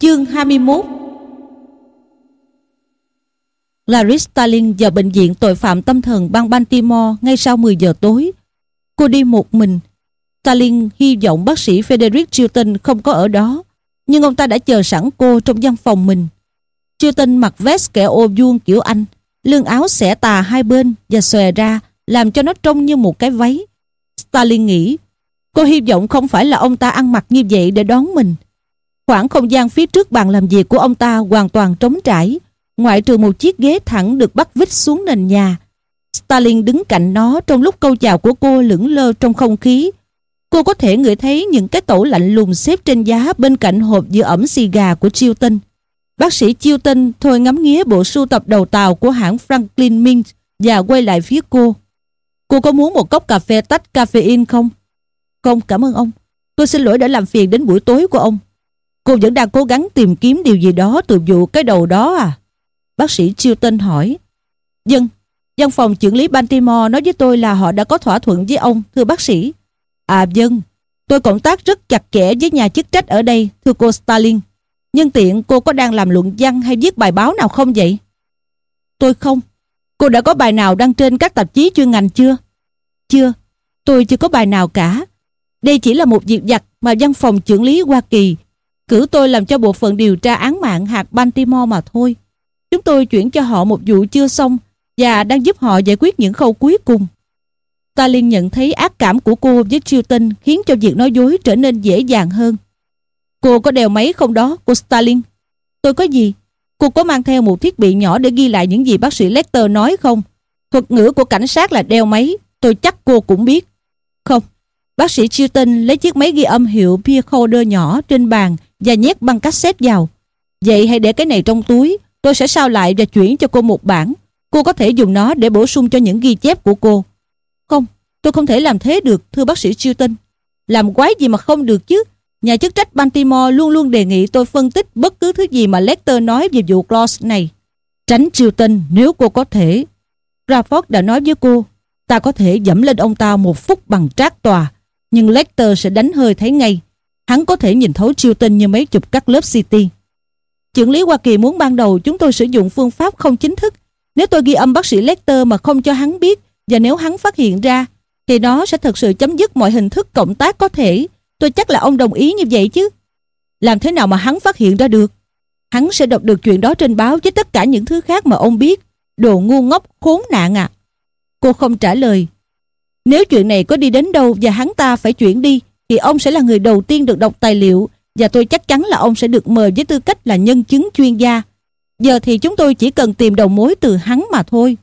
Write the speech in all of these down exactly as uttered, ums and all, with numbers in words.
Chương hai mươi mốt. Clarice Starling vào bệnh viện tội phạm tâm thần bang Baltimore ngay sau mười giờ tối. Cô đi một mình. Starling hy vọng bác sĩ Frederick Chilton không có ở đó, nhưng ông ta đã chờ sẵn cô trong văn phòng mình. Chilton mặc vest kẻ ô vuông kiểu Anh, lưng áo xẻ tà hai bên và xòe ra, làm cho nó trông như một cái váy. Starling nghĩ, cô hy vọng không phải là ông ta ăn mặc như vậy để đón mình. Khoảng không gian phía trước bàn làm việc của ông ta hoàn toàn trống trải, ngoại trừ một chiếc ghế thẳng được bắt vít xuống nền nhà. Starling đứng cạnh nó trong lúc câu chào của cô lững lơ trong không khí. Cô có thể ngửi thấy những cái tẩu lạnh lùng xếp trên giá bên cạnh hộp giữ ẩm xì gà của Chilton. Bác sĩ Chilton thôi ngắm nghía bộ sưu tập đầu tàu của hãng Franklin Mint và quay lại phía cô. Cô có muốn một cốc cà phê tách caffeine không? Không, cảm ơn ông. Tôi xin lỗi đã làm phiền đến buổi tối của ông. Cô vẫn đang cố gắng tìm kiếm điều gì đó từ vụ cái đầu đó à? Bác sĩ Chilton hỏi. Vâng, văn phòng chưởng lý Baltimore nói với tôi là họ đã có thỏa thuận với ông, thưa bác sĩ. À vâng, tôi cộng tác rất chặt chẽ với nhà chức trách ở đây, thưa cô Starling. Nhân tiện cô có đang làm luận văn hay viết bài báo nào không vậy? Tôi không. Cô đã có bài nào đăng trên các tạp chí chuyên ngành chưa? Chưa, tôi chưa có bài nào cả. Đây chỉ là một việc vặt mà văn phòng chưởng lý Hoa Kỳ cử tôi làm cho bộ phận điều tra án mạng hạt Baltimore mà thôi. Chúng tôi chuyển cho họ một vụ chưa xong và đang giúp họ giải quyết những khâu cuối cùng. Starling nhận thấy ác cảm của cô với Chilton khiến cho việc nói dối trở nên dễ dàng hơn. Cô có đeo máy không đó, cô Starling? Tôi có gì? Cô có mang theo một thiết bị nhỏ để ghi lại những gì bác sĩ Lecter nói không? Thuật ngữ của cảnh sát là đeo máy, tôi chắc cô cũng biết. Không. Bác sĩ Chilton lấy chiếc máy ghi âm hiệu Pearcoder nhỏ trên bàn và nhét băng cassette vào. Vậy hãy để cái này trong túi, tôi sẽ sao lại và chuyển cho cô một bản. Cô có thể dùng nó để bổ sung cho những ghi chép của cô. Không, tôi không thể làm thế được, thưa bác sĩ Chilton. Làm quái gì mà không được chứ? Nhà chức trách Baltimore luôn luôn đề nghị tôi phân tích bất cứ thứ gì mà Lecter nói về vụ Claus này. Tránh Chilton nếu cô có thể. Crawford đã nói với cô, ta có thể dẫm lên ông ta một phút bằng trác tòa, nhưng Lecter sẽ đánh hơi thấy ngay. Hắn có thể nhìn thấu Chilton như mấy chục các lớp xê tê. Chưởng lý Hoa Kỳ muốn ban đầu chúng tôi sử dụng phương pháp không chính thức. Nếu tôi ghi âm bác sĩ Lecter mà không cho hắn biết, và nếu hắn phát hiện ra, thì nó sẽ thực sự chấm dứt mọi hình thức cộng tác có thể. Tôi chắc là ông đồng ý như vậy chứ. Làm thế nào mà hắn phát hiện ra được? Hắn sẽ đọc được chuyện đó trên báo với tất cả những thứ khác mà ông biết. Đồ ngu ngốc khốn nạn à. Cô không trả lời. Nếu chuyện này có đi đến đâu và hắn ta phải chuyển đi, thì ông sẽ là người đầu tiên được đọc tài liệu, và tôi chắc chắn là ông sẽ được mời với tư cách là nhân chứng chuyên gia. Giờ thì chúng tôi chỉ cần tìm đầu mối từ hắn mà thôi.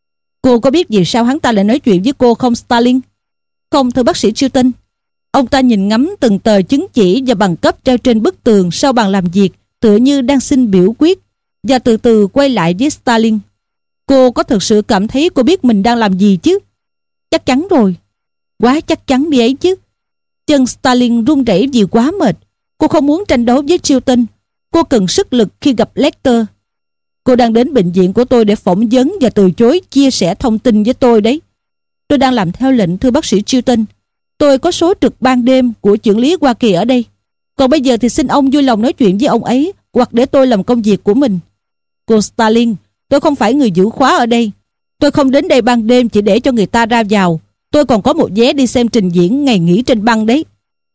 Cô có biết vì sao hắn ta lại nói chuyện với cô không, Starling? Không, thưa bác sĩ Chilton. Ông ta nhìn ngắm từng tờ chứng chỉ và bằng cấp treo trên bức tường sau bàn làm việc, tựa như đang xin biểu quyết, và từ từ quay lại với Starling. Cô có thực sự cảm thấy cô biết mình đang làm gì chứ? Chắc chắn rồi. Quá chắc chắn đi ấy chứ. Chân Starling run rẩy vì quá mệt. Cô không muốn tranh đấu với Chilton. Cô cần sức lực khi gặp Lecter. Cô đang đến bệnh viện của tôi để phỏng vấn và từ chối chia sẻ thông tin với tôi đấy. Tôi đang làm theo lệnh, thưa bác sĩ Chilton. Tôi có số trực ban đêm của chưởng lý Hoa Kỳ ở đây. Còn bây giờ thì xin ông vui lòng nói chuyện với ông ấy, hoặc để tôi làm công việc của mình. Cô Starling, tôi không phải người giữ khóa ở đây. Tôi không đến đây ban đêm chỉ để cho người ta ra vào. Tôi còn có một vé đi xem trình diễn ngày nghỉ trên băng đấy.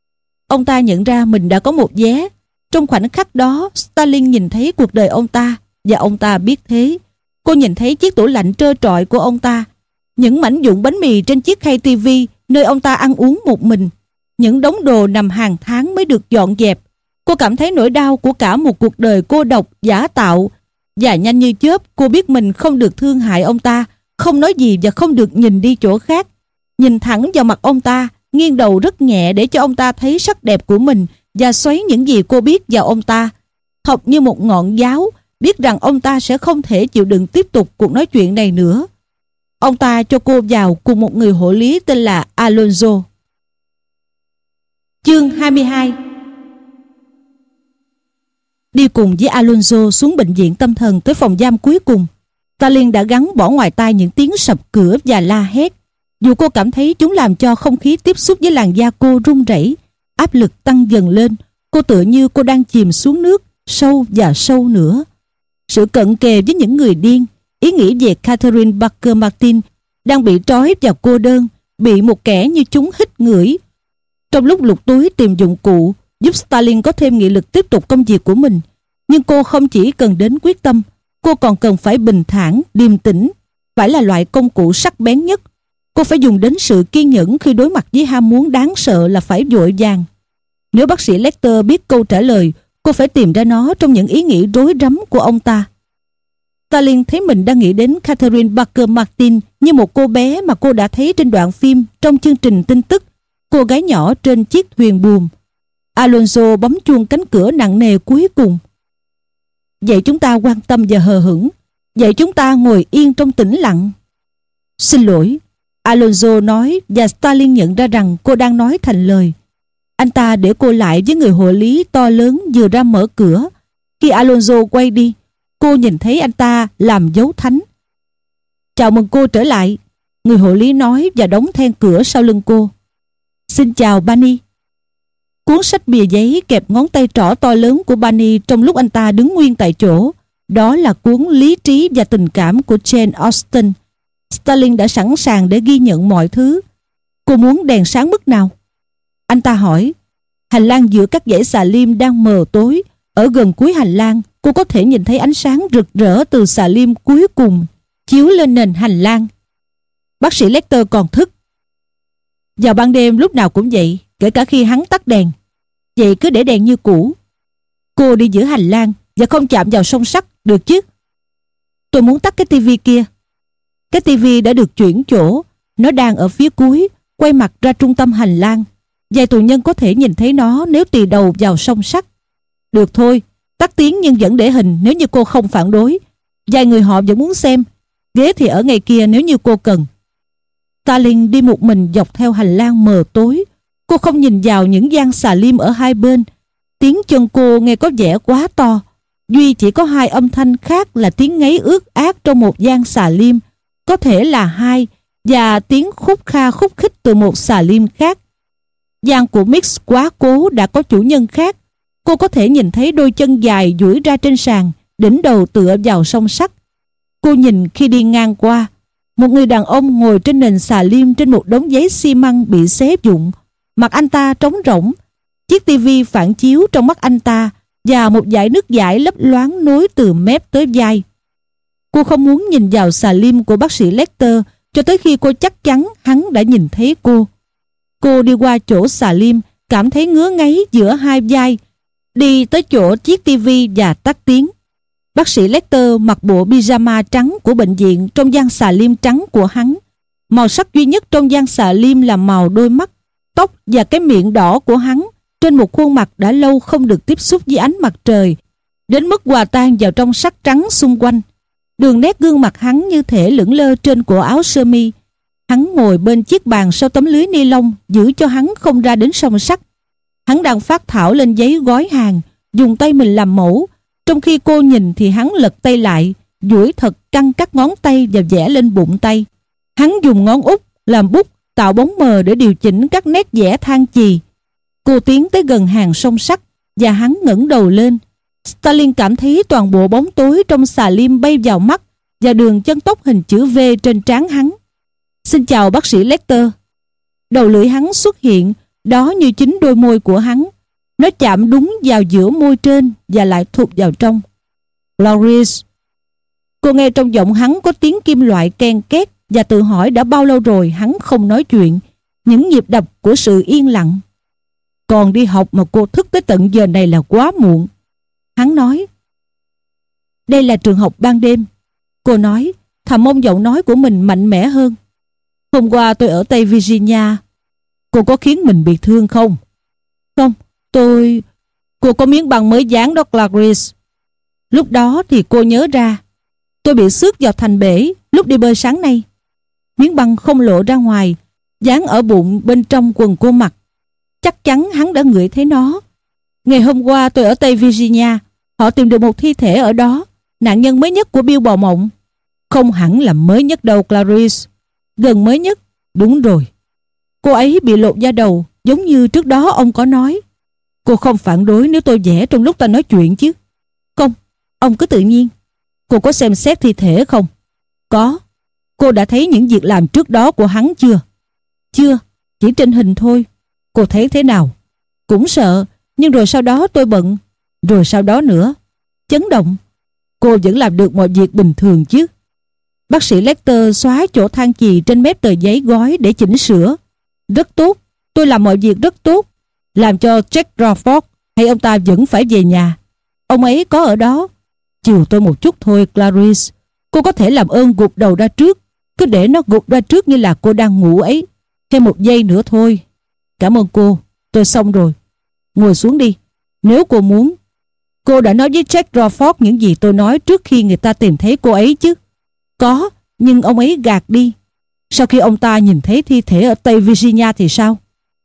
Ông ta nhận ra mình đã có một vé. Trong khoảnh khắc đó, Starling nhìn thấy cuộc đời ông ta, và ông ta biết thế. Cô nhìn thấy chiếc tủ lạnh trơ trọi của ông ta, những mảnh vụn bánh mì trên chiếc khay tivi nơi ông ta ăn uống một mình, những đống đồ nằm hàng tháng mới được dọn dẹp. Cô cảm thấy nỗi đau của cả một cuộc đời cô độc, giả tạo, và nhanh như chớp cô biết mình không được thương hại ông ta, không nói gì và không được nhìn đi chỗ khác. Nhìn thẳng vào mặt ông ta, nghiêng đầu rất nhẹ để cho ông ta thấy sắc đẹp của mình và xoáy những gì cô biết vào ông ta, học như một ngọn giáo, biết rằng ông ta sẽ không thể chịu đựng tiếp tục cuộc nói chuyện này nữa. Ông ta cho cô vào cùng một người hộ lý tên là Alonzo. Chương hai mươi hai. Đi cùng với Alonzo xuống bệnh viện tâm thần tới phòng giam cuối cùng, Starling đã gắn bỏ ngoài tai những tiếng sập cửa và la hét. Dù cô cảm thấy chúng làm cho không khí tiếp xúc với làn da cô run rẩy, áp lực tăng dần lên. Cô tựa như cô đang chìm xuống nước, sâu và sâu nữa. Sự cận kề với những người điên, ý nghĩ về Catherine Parker Martin đang bị trói và cô đơn, bị một kẻ như chúng hít ngửi. Trong lúc lục túi tìm dụng cụ giúp Stalin có thêm nghị lực tiếp tục công việc của mình, nhưng cô không chỉ cần đến quyết tâm, cô còn cần phải bình thản, điềm tĩnh, phải là loại công cụ sắc bén nhất. Cô phải dùng đến sự kiên nhẫn khi đối mặt với ham muốn đáng sợ là phải vội vàng. Nếu bác sĩ Lecter biết câu trả lời, cô phải tìm ra nó trong những ý nghĩ rối rắm của ông ta. Stalin thấy mình đang nghĩ đến Catherine Parker Martin như một cô bé mà cô đã thấy trên đoạn phim trong chương trình tin tức, cô gái nhỏ trên chiếc thuyền buồm. Alonso bấm chuông cánh cửa nặng nề cuối cùng. Vậy chúng ta quan tâm và hờ hững. Vậy chúng ta ngồi yên trong tĩnh lặng. Xin lỗi, Alonso nói, và Stalin nhận ra rằng cô đang nói thành lời. Anh ta để cô lại với người hộ lý to lớn vừa ra mở cửa. Khi Alonso quay đi, cô nhìn thấy anh ta làm dấu thánh. Chào mừng cô trở lại, người hộ lý nói và đóng then cửa sau lưng cô. Xin chào Bunny. Cuốn sách bìa giấy kẹp ngón tay trỏ to lớn của Bunny trong lúc anh ta đứng nguyên tại chỗ. Đó là cuốn Lý trí và tình cảm của Jane Austen. Stalin đã sẵn sàng để ghi nhận mọi thứ. Cô muốn đèn sáng mức nào? Anh ta hỏi. Hành lang giữa các dãy xà lim đang mờ tối. Ở gần cuối hành lang, cô có thể nhìn thấy ánh sáng rực rỡ từ xà lim cuối cùng chiếu lên nền hành lang. Bác sĩ Lecter còn thức. Vào ban đêm lúc nào cũng vậy, kể cả khi hắn tắt đèn. Vậy cứ để đèn như cũ. Cô đi giữa hành lang và không chạm vào song sắt, được chứ? Tôi muốn tắt cái tivi kia. Cái tivi đã được chuyển chỗ. Nó đang ở phía cuối, quay mặt ra trung tâm hành lang. Vài tù nhân có thể nhìn thấy nó nếu tì đầu vào song sắt. Được thôi, tắt tiếng nhưng vẫn để hình nếu như cô không phản đối. Vài người họ vẫn muốn xem. Ghế thì ở ngay kia nếu như cô cần. Stalin đi một mình dọc theo hành lang mờ tối. Cô không nhìn vào những gian xà lim ở hai bên. Tiếng chân cô nghe có vẻ quá to. Duy chỉ có hai âm thanh khác là tiếng ngáy ướt át trong một gian xà lim, có thể là hai, và tiếng khúc kha khúc khích từ một xà lim khác. Gian của Mix quá cố đã có chủ nhân khác. Cô có thể nhìn thấy đôi chân dài duỗi ra trên sàn, đỉnh đầu tựa vào song sắt. Cô nhìn khi đi ngang qua, một người đàn ông ngồi trên nền xà lim trên một đống giấy xi măng bị xé vụn. Mặt anh ta trống rỗng. Chiếc tivi phản chiếu trong mắt anh ta và một dải nước dãi lấp loáng nối từ mép tới vai. Cô không muốn nhìn vào xà lim của bác sĩ Lecter cho tới khi cô chắc chắn hắn đã nhìn thấy cô. Cô đi qua chỗ xà lim, cảm thấy ngứa ngáy giữa hai vai, đi tới chỗ chiếc tivi và tắt tiếng. Bác sĩ Lecter mặc bộ pyjama trắng của bệnh viện trong gian xà lim trắng của hắn. Màu sắc duy nhất trong gian xà lim là màu đôi mắt, tóc và cái miệng đỏ của hắn trên một khuôn mặt đã lâu không được tiếp xúc với ánh mặt trời, đến mức hòa tan vào trong sắc trắng xung quanh. Đường nét gương mặt hắn như thể lững lơ trên cổ áo sơ mi. Hắn ngồi bên chiếc bàn sau tấm lưới ni lông giữ cho hắn không ra đến song sắt. Hắn đang phác thảo lên giấy gói hàng, dùng tay mình làm mẫu. Trong khi cô nhìn thì hắn lật tay lại, duỗi thật căng các ngón tay và vẽ lên bụng tay. Hắn dùng ngón út làm bút tạo bóng mờ để điều chỉnh các nét vẽ than chì. Cô tiến tới gần hàng song sắt và hắn ngẩng đầu lên. Stalin cảm thấy toàn bộ bóng tối trong xà lim bay vào mắt và đường chân tóc hình chữ V trên trán hắn. Xin chào bác sĩ Lecter. Đầu lưỡi hắn xuất hiện, đó như chính đôi môi của hắn. Nó chạm đúng vào giữa môi trên và lại thụt vào trong. Clarice. Cô nghe trong giọng hắn có tiếng kim loại ken két và tự hỏi đã bao lâu rồi hắn không nói chuyện. Những nhịp đập của sự yên lặng. Còn đi học mà cô thức tới tận giờ này là quá muộn. Hắn nói. Đây là trường học ban đêm. Cô nói, thầm mong giọng nói của mình mạnh mẽ hơn. Hôm qua tôi ở Tây Virginia. Cô có khiến mình bị thương không? Không, tôi... Cô có miếng băng mới dán đó Clarice. Lúc đó thì cô nhớ ra. Tôi bị xước vào thành bể lúc đi bơi sáng nay. Miếng băng không lộ ra ngoài, dán ở bụng bên trong quần cô mặc. Chắc chắn hắn đã ngửi thấy nó. Ngày hôm qua tôi ở Tây Virginia. Họ tìm được một thi thể ở đó, nạn nhân mới nhất của Bill Bò Mộng. Không hẳn là mới nhất đâu Clarice. Gần mới nhất. Đúng rồi. Cô ấy bị lột da đầu, giống như trước đó ông có nói. Cô không phản đối nếu tôi vẽ trong lúc ta nói chuyện chứ? Ông cứ tự nhiên. Cô có xem xét thi thể không? Có. Cô đã thấy những việc làm trước đó của hắn chưa? Chưa, chỉ trên hình thôi. Cô thấy thế nào? Cũng sợ, nhưng rồi sau đó tôi bận. Rồi sau đó nữa? Chấn động. Cô vẫn làm được mọi việc bình thường chứ? Bác sĩ Lecter xóa chỗ than chì trên mép tờ giấy gói để chỉnh sửa. Rất tốt, tôi làm mọi việc rất tốt. Làm cho Jack Crawford hay ông ta vẫn phải về nhà? Ông ấy có ở đó. Chiều tôi một chút thôi, Clarice. Cô có thể làm ơn gục đầu ra trước. Cứ để nó gục ra trước như là cô đang ngủ ấy. Thêm một giây nữa thôi. Cảm ơn cô, tôi xong rồi. Ngồi xuống đi, nếu cô muốn. Cô đã nói với Jack Crawford những gì tôi nói trước khi người ta tìm thấy cô ấy chứ? Có, nhưng ông ấy gạt đi. Sau khi ông ta nhìn thấy thi thể ở Tây Virginia thì sao?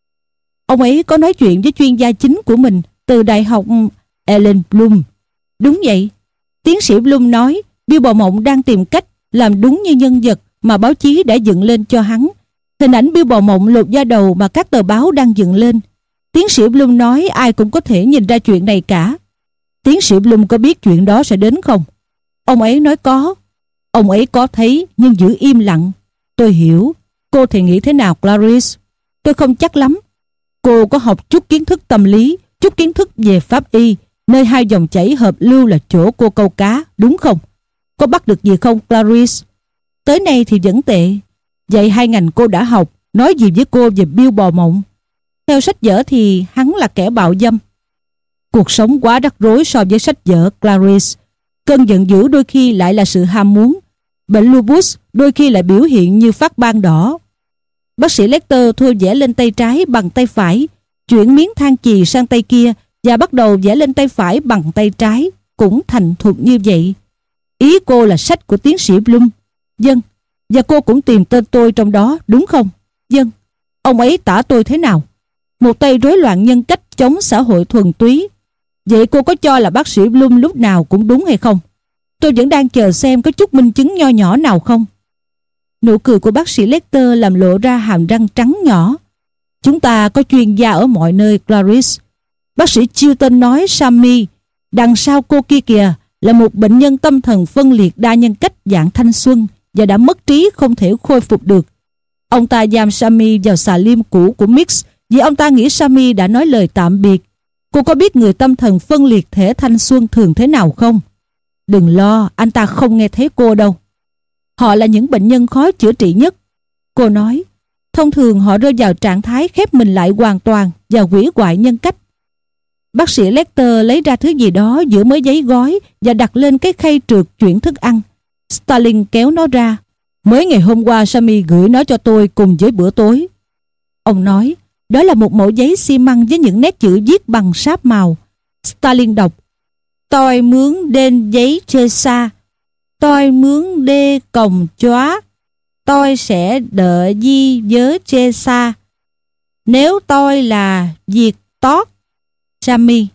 Ông ấy có nói chuyện với chuyên gia chính của mình từ Đại học Ellen Bloom. Đúng vậy. Tiến sĩ Bloom nói Bill Bò Mộng đang tìm cách làm đúng như nhân vật mà báo chí đã dựng lên cho hắn. Hình ảnh Bill Bò Mộng lột da đầu mà các tờ báo đang dựng lên. Tiến sĩ Bloom nói ai cũng có thể nhìn ra chuyện này cả. Tiến sĩ Bloom có biết chuyện đó sẽ đến không? Ông ấy nói có. Ông ấy có thấy nhưng giữ im lặng. Tôi hiểu. Cô thì nghĩ thế nào, Clarice? Tôi không chắc lắm. Cô có học chút kiến thức tâm lý, chút kiến thức về pháp y, nơi hai dòng chảy hợp lưu là chỗ cô câu cá, đúng không? Có bắt được gì không, Clarice? Tới nay thì vẫn tệ. Vậy hai ngành cô đã học, nói gì với cô về Bill Bò Mộng? Theo sách vở thì hắn là kẻ bạo dâm. Cuộc sống quá rắc rối so với sách vở, Clarice. Cơn giận dữ đôi khi lại là sự ham muốn. Bệnh lupus đôi khi lại biểu hiện như phát ban đỏ. Bác sĩ Lecter thua vẽ lên tay trái bằng tay phải, chuyển miếng than chì sang tay kia và bắt đầu vẽ lên tay phải bằng tay trái, cũng thành thục như vậy. Ý cô là sách của tiến sĩ Bloom. Vâng. Và cô cũng tìm tên tôi trong đó, đúng không? Vâng. Ông ấy tả tôi thế nào? Một tay rối loạn nhân cách chống xã hội thuần túy. Vậy cô có cho là bác sĩ Bloom lúc nào cũng đúng hay không? Tôi vẫn đang chờ xem có chút minh chứng nho nhỏ nào không. Nụ cười của bác sĩ Lecter làm lộ ra hàm răng trắng nhỏ. Chúng ta có chuyên gia ở mọi nơi, Clarice. Bác sĩ Chilton nói Sammy, đằng sau cô kia kìa, là một bệnh nhân tâm thần phân liệt đa nhân cách dạng thanh xuân và đã mất trí không thể khôi phục được. Ông ta giam Sammy vào xà lim cũ của Mix vì ông ta nghĩ Sammy đã nói lời tạm biệt. Cô có biết người tâm thần phân liệt thể thanh xuân thường thế nào không? Đừng lo, anh ta không nghe thấy cô đâu. Họ là những bệnh nhân khó chữa trị nhất. Cô nói, thông thường họ rơi vào trạng thái khép mình lại hoàn toàn và hủy hoại nhân cách. Bác sĩ Lecter lấy ra thứ gì đó giữa mớ giấy gói và đặt lên cái khay trượt chuyển thức ăn. Stalin kéo nó ra. Mới ngày hôm qua Sammy gửi nó cho tôi cùng với bữa tối. Ông nói, đó là một mẩu giấy xi măng với những nét chữ viết bằng sáp màu. Stalin đọc, tôi mướn đên giấy chê xa, tôi mướn đê còng chóa, tôi sẽ đợi di vớ chê xa. Nếu tôi là Việt Tốt, Sammy.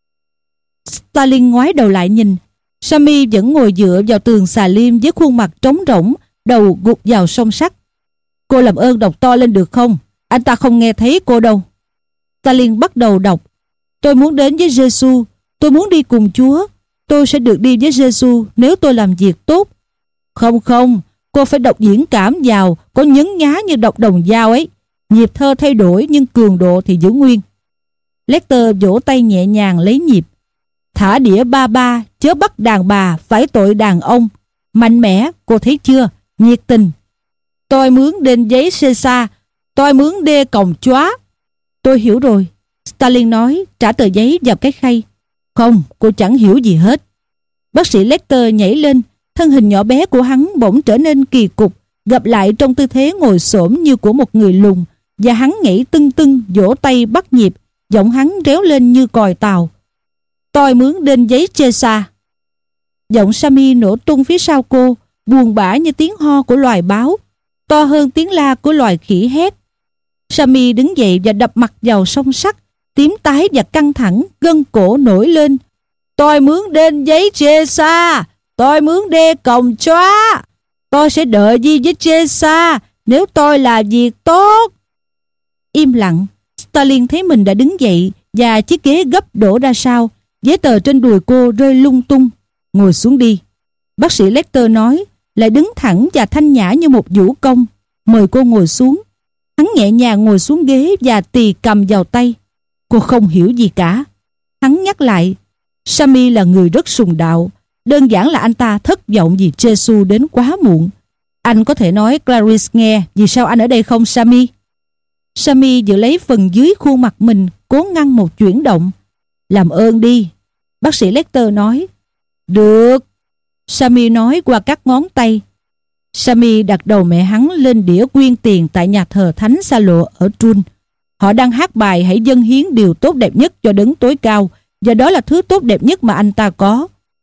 Stalin ngoái đầu lại nhìn. Sammy vẫn ngồi dựa vào tường xà lim với khuôn mặt trống rỗng, đầu gục vào song sắt. Cô làm ơn đọc to lên được không? Anh ta không nghe thấy cô đâu. Stalin bắt đầu đọc. Tôi muốn đến với Giêsu, tôi muốn đi cùng Chúa. Tôi sẽ được đi với Giêsu nếu tôi làm việc tốt. Không không, cô phải đọc diễn cảm vào, có nhấn nhá như đọc đồng dao ấy. Nhịp thơ thay đổi nhưng cường độ thì giữ nguyên. Lecter vỗ tay nhẹ nhàng lấy nhịp. Thả đĩa ba ba, chớ bắt đàn bà, phải tội đàn ông. Mạnh mẽ, cô thấy chưa? Nhiệt tình. Tôi mướn đên giấy xê xa, tôi mướn đê còng chóa. Tôi hiểu rồi, Stalin nói, trả tờ giấy vào cái khay. Không, cô chẳng hiểu gì hết. Bác sĩ Lecter nhảy lên, thân hình nhỏ bé của hắn bỗng trở nên kỳ cục, gặp lại trong tư thế ngồi xổm như của một người lùn, và hắn nhảy tưng tưng, vỗ tay bắt nhịp, giọng hắn réo lên như còi tàu. Tôi mướn đên giấy chê xa. Giọng Sammy nổ tung phía sau cô, buồn bã như tiếng ho của loài báo, to hơn tiếng la của loài khỉ hét. Sammy đứng dậy và đập mặt vào song sắt, tím tái và căng thẳng, gân cổ nổi lên. Tôi mướn đên giấy chê xa, tôi mướn đê còng chóa. Tôi sẽ đợi gì với chê xa nếu tôi là việc tốt. Im lặng. Stalin thấy mình đã đứng dậy và chiếc ghế gấp đổ ra sau. Giấy tờ trên đùi cô rơi lung tung. ngồi xuống đi. Bác sĩ Lecter nói, lại đứng thẳng và thanh nhã như một vũ công, mời cô ngồi xuống. Hắn nhẹ nhàng ngồi xuống ghế và tì cầm vào tay. Cô không hiểu gì cả. Hắn nhắc lại, Sammy là người rất sùng đạo. Đơn giản là anh ta thất vọng vì Giêsu đến quá muộn. Anh có thể nói Clarice nghe vì sao anh ở đây không, Sammy? Sammy giữ lấy phần dưới khuôn mặt mình, cố ngăn một chuyển động. Làm ơn đi, bác sĩ Lecter nói. Được, Sammy nói qua các ngón tay. Sammy đặt đầu mẹ hắn lên đĩa quyên tiền tại nhà thờ Thánh Sa Lộ ở Trun. Họ đang hát bài hãy dâng hiến điều tốt đẹp nhất cho đấng tối cao, và đó là thứ tốt đẹp nhất mà anh ta có.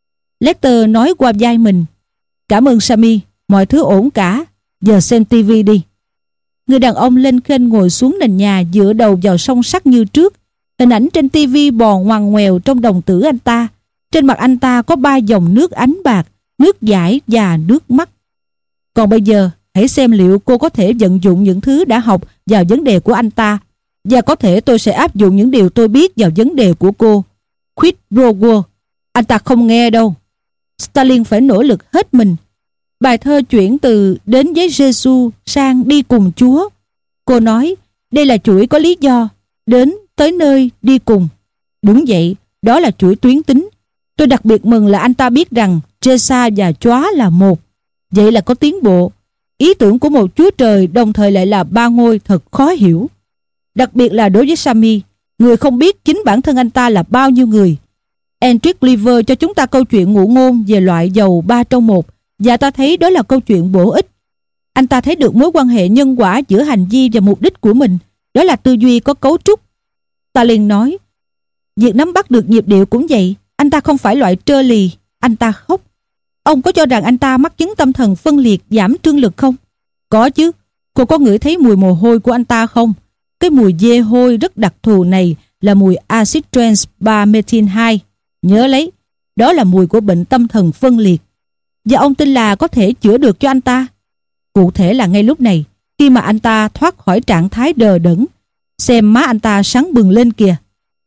Lecter nói qua vai mình, cảm ơn Sammy, mọi thứ ổn cả, giờ xem tivi đi. Người đàn ông lên khênh ngồi xuống nền nhà, dựa đầu vào song sắt như trước. Hình ảnh trên tivi bò ngoằn ngoèo trong đồng tử anh ta. Trên mặt anh ta có ba dòng nước ánh bạc, nước dãi và nước mắt. Còn bây giờ, hãy xem liệu cô có thể vận dụng những thứ đã học vào vấn đề của anh ta. Và có thể tôi sẽ áp dụng những điều tôi biết vào vấn đề của cô. Quid pro quo. Anh ta không nghe đâu. Stalin phải nỗ lực hết mình. Bài thơ chuyển từ đến với Giêsu sang đi cùng Chúa. Cô nói, đây là chuỗi có lý do, đến tới nơi đi cùng. Đúng vậy, đó là chuỗi tuyến tính. Tôi đặc biệt mừng là anh ta biết rằng Giê-sa và Chóa là một. Vậy là có tiến bộ. Ý tưởng của một Chúa Trời đồng thời lại là ba ngôi thật khó hiểu. Đặc biệt là đối với Sammy, người không biết chính bản thân anh ta là bao nhiêu người. Hendrik Liver cho chúng ta câu chuyện ngụ ngôn về loại dầu ba trong một, và ta thấy đó là câu chuyện bổ ích. Anh ta thấy được mối quan hệ nhân quả giữa hành vi và mục đích của mình. Đó là tư duy có cấu trúc. Stalin nói, việc nắm bắt được nhịp điệu cũng vậy. Anh ta không phải loại trơ lì. Anh ta khóc. Ông có cho rằng anh ta mắc chứng tâm thần phân liệt, giảm trương lực không? Có chứ. Cô có ngửi thấy mùi mồ hôi của anh ta không? Cái mùi dê hôi rất đặc thù này là mùi axit trans ba methyl hai. Nhớ lấy, đó là mùi của bệnh tâm thần phân liệt. Và ông tin là có thể chữa được cho anh ta. Cụ thể là ngay lúc này, khi mà anh ta thoát khỏi trạng thái đờ đẫn. Xem má anh ta sáng bừng lên kìa.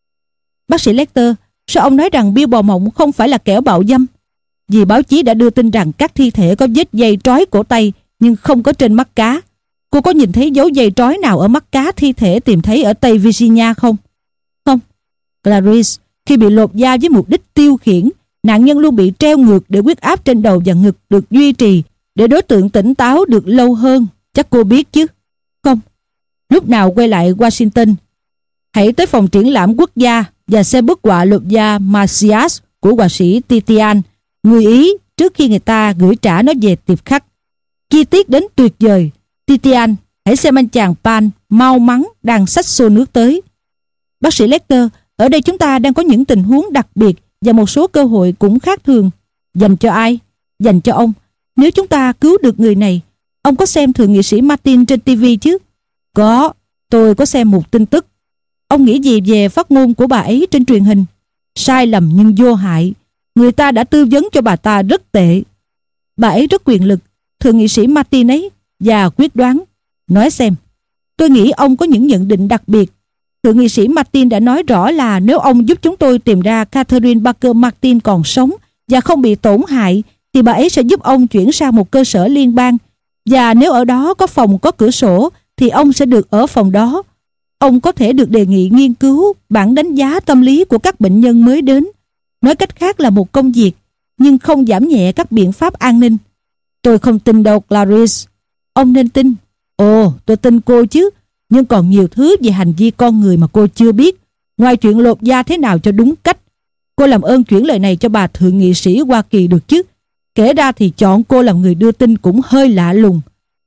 Bác sĩ Lecter, sao ông nói rằng Bill Bò Mộng không phải là kẻo bạo dâm? Vì báo chí đã đưa tin rằng các thi thể có vết dây trói cổ tay nhưng không có trên mắt cá. Cô có nhìn thấy dấu dây trói nào ở mắt cá thi thể tìm thấy ở Tây Virginia không? Không. Clarice, khi bị lột da với mục đích tiêu khiển, nạn nhân luôn bị treo ngược để huyết áp trên đầu và ngực được duy trì, để đối tượng tỉnh táo được lâu hơn. Chắc cô biết chứ? Không. Lúc nào quay lại Washington, hãy tới phòng triển lãm quốc gia và xem bức họa lột da Marsyas của họa sĩ Titian, người Ý, trước khi người ta gửi trả nó về tiệp khắc. Chi tiết đến tuyệt vời. Titian, hãy xem anh chàng Pan mau mắn đang xách xô nước tới. Bác sĩ Lecter, ở đây chúng ta đang có những tình huống đặc biệt và một số cơ hội cũng khác thường. Dành cho ai? Dành cho ông. Nếu chúng ta cứu được người này. Ông có xem thượng nghị sĩ Martin trên tivi chứ? Có, tôi có xem một tin tức. Ông nghĩ gì về phát ngôn của bà ấy trên truyền hình? Sai lầm nhưng vô hại. Người ta đã tư vấn cho bà ta rất tệ. Bà ấy rất quyền lực, thượng nghị sĩ Martin ấy, và quyết đoán. Nói xem. Tôi nghĩ ông có những nhận định đặc biệt. Thượng nghị sĩ Martin đã nói rõ là nếu ông giúp chúng tôi tìm ra Catherine Parker Martin còn sống và không bị tổn hại, thì bà ấy sẽ giúp ông chuyển sang một cơ sở liên bang. Và nếu ở đó có phòng có cửa sổ, thì ông sẽ được ở phòng đó. Ông có thể được đề nghị nghiên cứu bản đánh giá tâm lý của các bệnh nhân mới đến. Nói cách khác là một công việc, nhưng không giảm nhẹ các biện pháp an ninh. Tôi không tin đâu, Clarice. Ông nên tin. Ồ, tôi tin cô chứ. Nhưng còn nhiều thứ về hành vi con người mà cô chưa biết. Ngoài chuyện lột da thế nào cho đúng cách. Cô làm ơn chuyển lời này cho bà thượng nghị sĩ Hoa Kỳ được chứ. Kể ra thì chọn cô làm người đưa tin cũng hơi lạ lùng.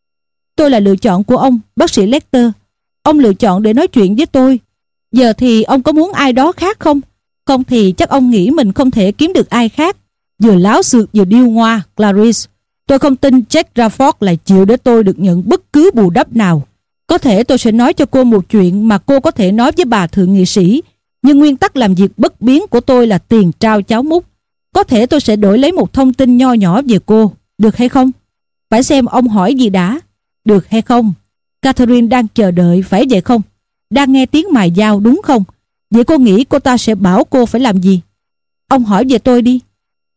Tôi là lựa chọn của ông, bác sĩ Lecter. Ông lựa chọn để nói chuyện với tôi. Giờ thì ông có muốn ai đó khác không? Không thì chắc ông nghĩ mình không thể kiếm được ai khác. Vừa láo xược vừa điêu ngoa, Clarice. Tôi không tin Jack Rafford lại chịu để tôi được nhận bất cứ bù đắp nào. Có thể tôi sẽ nói cho cô một chuyện mà cô có thể nói với bà thượng nghị sĩ. Nhưng nguyên tắc làm việc bất biến của tôi là tiền trao cháo múc. Có thể tôi sẽ đổi lấy một thông tin nho nhỏ về cô. Được hay không? Phải xem ông hỏi gì đã. Được hay không? Catherine đang chờ đợi, phải vậy không? Đang nghe tiếng mài dao đúng không? Vậy cô nghĩ cô ta sẽ bảo cô phải làm gì? Ông hỏi về tôi đi.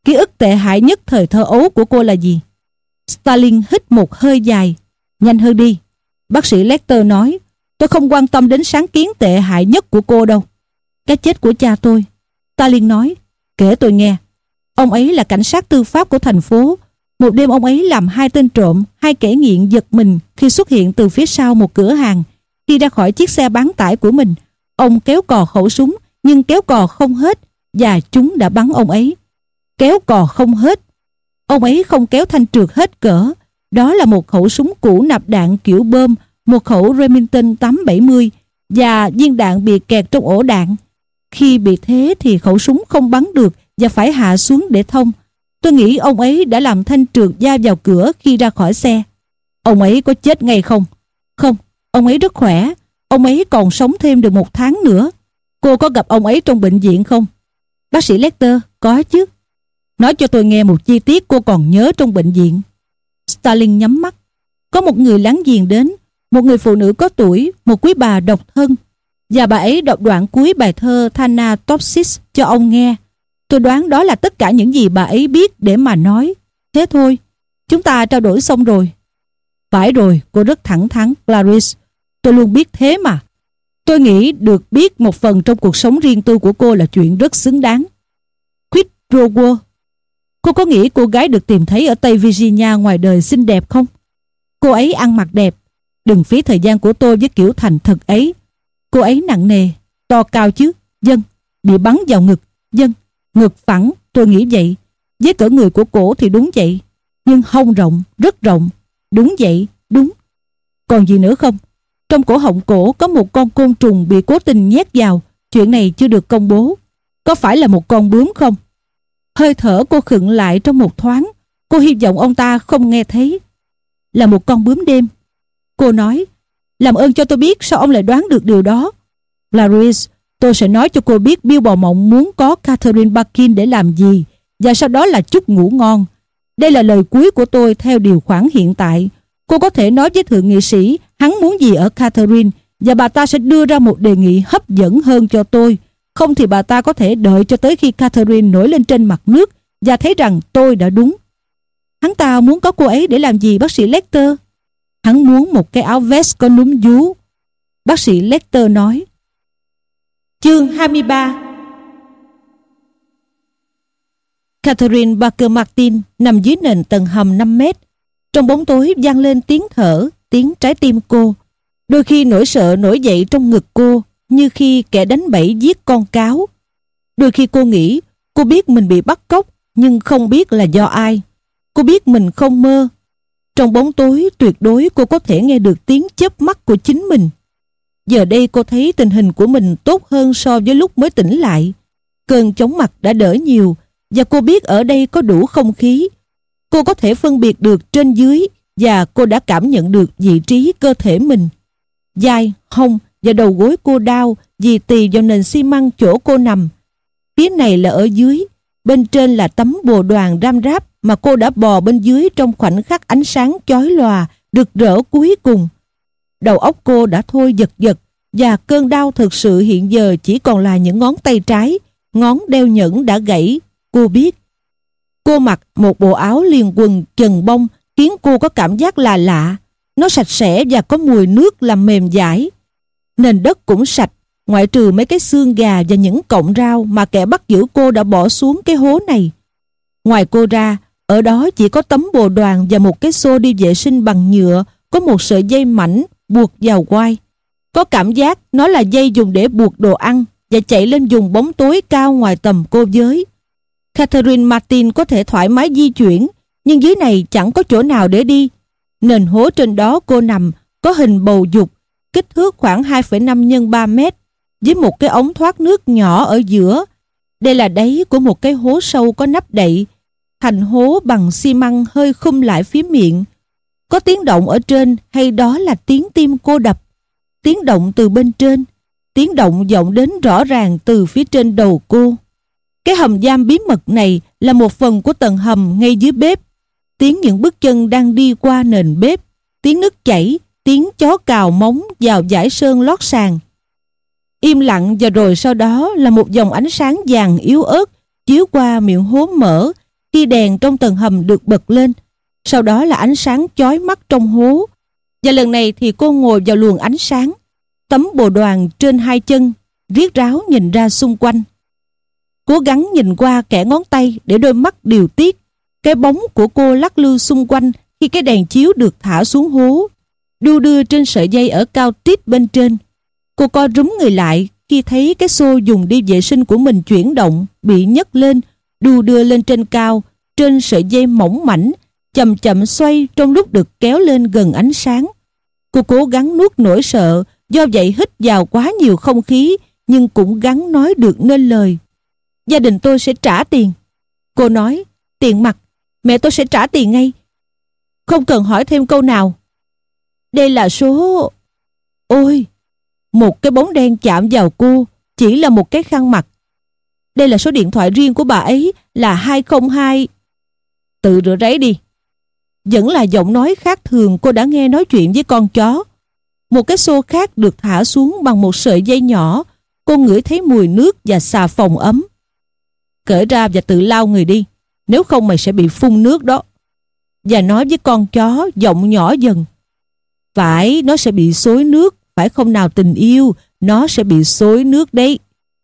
Ký ức tệ hại nhất thời thơ ấu của cô là gì? Stalin hít một hơi dài. Nhanh hơn đi. Bác sĩ Lecter nói. Tôi không quan tâm đến sáng kiến tệ hại nhất của cô đâu. Cái chết của cha tôi. Stalin nói. Kể tôi nghe. Ông ấy là cảnh sát tư pháp của thành phố. Một đêm ông ấy làm hai tên trộm, hai kẻ nghiện giật mình khi xuất hiện từ phía sau một cửa hàng. Khi ra khỏi chiếc xe bán tải của mình, ông kéo cò khẩu súng, nhưng kéo cò không hết và chúng đã bắn ông ấy. Kéo cò không hết. Ông ấy không kéo thanh trượt hết cỡ. Đó là một khẩu súng cũ nạp đạn kiểu bơm, một khẩu Remington tám bảy mươi và viên đạn bị kẹt trong ổ đạn. Khi bị thế thì khẩu súng không bắn được và phải hạ xuống để thông. Tôi nghĩ ông ấy đã làm thanh trượt va vào cửa khi ra khỏi xe. Ông ấy có chết ngay không? Không, ông ấy rất khỏe. Ông ấy còn sống thêm được một tháng nữa. Cô có gặp ông ấy trong bệnh viện không? Bác sĩ Lecter, có chứ. Nói cho tôi nghe một chi tiết cô còn nhớ trong bệnh viện. Stalin nhắm mắt. Có một người láng giềng đến, một người phụ nữ có tuổi, một quý bà độc thân, và bà ấy đọc đoạn cuối bài thơ Thanatopsis cho ông nghe. Tôi đoán đó là tất cả những gì bà ấy biết để mà nói. Thế thôi, chúng ta trao đổi xong rồi. Phải rồi, cô rất thẳng thắn, Clarice. Tôi luôn biết thế mà. Tôi nghĩ được biết một phần trong cuộc sống riêng tư của cô là chuyện rất xứng đáng. Quýt Rower, cô có nghĩ cô gái được tìm thấy ở Tây Virginia ngoài đời xinh đẹp không? Cô ấy ăn mặc đẹp. Đừng phí thời gian của tôi với kiểu thành thật ấy. Cô ấy nặng nề, to cao chứ? Vâng. Bị bắn vào ngực? Vâng. Ngực phẳng, tôi nghĩ vậy. Với cỡ người của cổ thì đúng vậy. Nhưng hông rộng, rất rộng. Đúng vậy, đúng. Còn gì nữa không? Trong cổ họng cổ có một con côn trùng bị cố tình nhét vào. Chuyện này chưa được công bố. Có phải là một con bướm không? Hơi thở cô khựng lại trong một thoáng. Cô hy vọng ông ta không nghe thấy. Là một con bướm đêm. Cô nói, làm ơn cho tôi biết sao ông lại đoán được điều đó. Clarice, tôi sẽ nói cho cô biết Bill Bò Mộng muốn có Catherine Parkin để làm gì, và sau đó là chúc ngủ ngon. Đây là lời cuối của tôi theo điều khoản hiện tại. Cô có thể nói với thượng nghị sĩ hắn muốn gì ở Catherine, và bà ta sẽ đưa ra một đề nghị hấp dẫn hơn cho tôi. Không thì bà ta có thể đợi cho tới khi Catherine nổi lên trên mặt nước và thấy rằng tôi đã đúng. Hắn ta muốn có cô ấy để làm gì, bác sĩ Lecter? Hắn muốn một cái áo vest có núm vú. Bác sĩ Lecter nói. Chương hai mươi ba. Catherine Parker Martin nằm dưới nền tầng hầm năm mét. Trong bóng tối vang lên tiếng thở, tiếng trái tim cô. Đôi khi nỗi sợ nổi dậy trong ngực cô, như khi kẻ đánh bẫy giết con cáo. Đôi khi cô nghĩ cô biết mình bị bắt cóc, nhưng không biết là do ai. Cô biết mình không mơ. Trong bóng tối tuyệt đối cô có thể nghe được tiếng chớp mắt của chính mình. Giờ đây cô thấy tình hình của mình tốt hơn so với lúc mới tỉnh lại. Cơn chóng mặt đã đỡ nhiều, và cô biết ở đây có đủ không khí. Cô có thể phân biệt được trên dưới, và cô đã cảm nhận được vị trí cơ thể mình. Vai, hông và đầu gối cô đau vì tì vào nền xi măng chỗ cô nằm. Phía này là ở dưới, bên trên là tấm bồ đoàn ram ráp mà cô đã bò bên dưới trong khoảnh khắc ánh sáng chói lòa, rực rỡ cuối cùng. Đầu óc cô đã thôi giật giật, và cơn đau thực sự hiện giờ chỉ còn là những ngón tay trái, ngón đeo nhẫn đã gãy. Cô biết. Cô mặc một bộ áo liền quần chần bông khiến cô có cảm giác là lạ. Nó sạch sẽ và có mùi nước làm mềm dãi. Nền đất cũng sạch, ngoại trừ mấy cái xương gà và những cọng rau mà kẻ bắt giữ cô đã bỏ xuống cái hố này. Ngoài cô ra, ở đó chỉ có tấm bồ đoàn và một cái xô đi vệ sinh bằng nhựa, có một sợi dây mảnh buộc vào quai. Có cảm giác nó là dây dùng để buộc đồ ăn và chạy lên vùng bóng tối cao ngoài tầm cô giới. Catherine Martin có thể thoải mái di chuyển, nhưng dưới này chẳng có chỗ nào để đi. Nền hố trên đó cô nằm có hình bầu dục, kích thước khoảng hai phẩy năm nhân ba mét, với một cái ống thoát nước nhỏ ở giữa. Đây là đáy của một cái hố sâu có nắp đậy, thành hố bằng xi măng hơi khum lại phía miệng. Có tiếng động ở trên, hay đó là tiếng tim cô đập? Tiếng động từ bên trên, tiếng động vọng đến rõ ràng từ phía trên đầu cô. Cái hầm giam bí mật này là một phần của tầng hầm ngay dưới bếp. Tiếng những bước chân đang đi qua nền bếp, tiếng nước chảy, tiếng chó cào móng vào dải sơn lót sàn. Im lặng, và rồi sau đó là một dòng ánh sáng vàng yếu ớt chiếu qua miệng hố mở khi đèn trong tầng hầm được bật lên. Sau đó là ánh sáng chói mắt trong hố. Và lần này thì cô ngồi vào luồng ánh sáng, tấm bồ đoàn trên hai chân, riết ráo nhìn ra xung quanh. Cố gắng nhìn qua kẽ ngón tay để đôi mắt điều tiết. Cái bóng của cô lắc lư xung quanh khi cái đèn chiếu được thả xuống hố, đu đưa trên sợi dây ở cao tít bên trên. Cô co rúm người lại khi thấy cái xô dùng đi vệ sinh của mình chuyển động, bị nhấc lên, đu đưa lên trên cao, trên sợi dây mỏng mảnh, chậm chậm xoay trong lúc được kéo lên gần ánh sáng. Cô cố gắng nuốt nỗi sợ, do vậy hít vào quá nhiều không khí, nhưng cũng gắng nói được nên lời. Gia đình tôi sẽ trả tiền. Cô nói, tiền mặt, mẹ tôi sẽ trả tiền ngay. Không cần hỏi thêm câu nào. Đây là số... Ôi, một cái bóng đen chạm vào cô, chỉ là một cái khăn mặt. Đây là số điện thoại riêng của bà ấy, là hai không hai. Tự rửa ráy đi. Vẫn là giọng nói khác thường cô đã nghe nói chuyện với con chó. Một cái xô khác được thả xuống bằng một sợi dây nhỏ. Cô ngửi thấy mùi nước và xà phòng ấm. Cởi ra và tự lau người đi, nếu không mày sẽ bị phun nước đó. Và nói với con chó giọng nhỏ dần. Phải, nó sẽ bị xối nước, phải không nào tình yêu, nó sẽ bị xối nước đấy.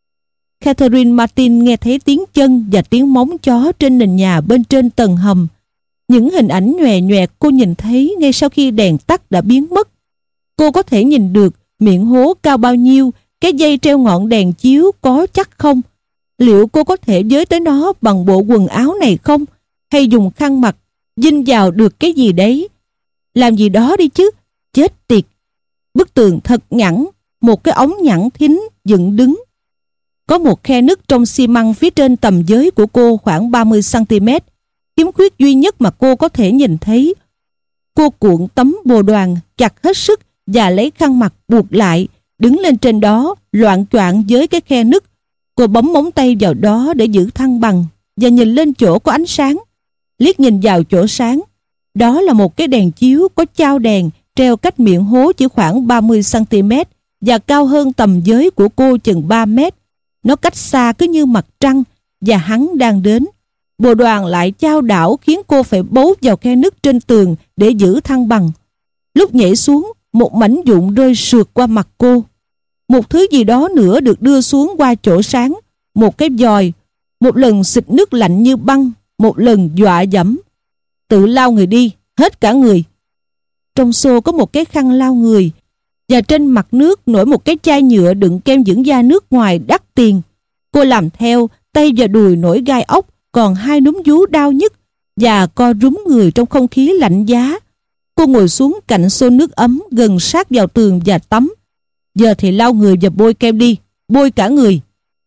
Catherine Martin nghe thấy tiếng chân và tiếng móng chó trên nền nhà bên trên tầng hầm. Những hình ảnh nhòe nhoẹt cô nhìn thấy ngay sau khi đèn tắt đã biến mất. Cô có thể nhìn được miệng hố cao bao nhiêu, cái dây treo ngọn đèn chiếu có chắc không? Liệu cô có thể với tới nó bằng bộ quần áo này không? Hay dùng khăn mặt dinh vào được cái gì đấy? Làm gì đó đi chứ, chết tiệt. Bức tường thật nhẵn, một cái ống nhẵn thính dựng đứng. Có một khe nứt trong xi măng phía trên tầm giới của cô khoảng ba mươi xăng ti mét, khiếm khuyết duy nhất mà cô có thể nhìn thấy. Cô cuộn tấm bồ đoàn chặt hết sức và lấy khăn mặt buộc lại, đứng lên trên đó, loạng choạng với cái khe nứt. Cô bấm móng tay vào đó để giữ thăng bằng và nhìn lên chỗ có ánh sáng. Liếc nhìn vào chỗ sáng, đó là một cái đèn chiếu có chao đèn treo cách miệng hố chỉ khoảng ba mươi xăng ti mét và cao hơn tầm giới của cô chừng ba mét. Nó cách xa cứ như mặt trăng và hắn đang đến. Bồ đoàn lại chao đảo khiến cô phải bấu vào khe nứt trên tường để giữ thăng bằng. Lúc nhảy xuống, một mảnh vụn rơi sượt qua mặt cô. Một thứ gì đó nữa được đưa xuống qua chỗ sáng. Một cái vòi, một lần xịt nước lạnh như băng, một lần dọa dẫm. Tự lau người đi, hết cả người. Trong xô có một cái khăn lau người, và trên mặt nước nổi một cái chai nhựa đựng kem dưỡng da nước ngoài đắt tiền. Cô làm theo, tay và đùi nổi gai ốc, còn hai núm vú đau nhức và co rúm người trong không khí lạnh giá. Cô ngồi xuống cạnh xô nước ấm gần sát vào tường và tắm. Giờ thì lau người và bôi kem đi, bôi cả người.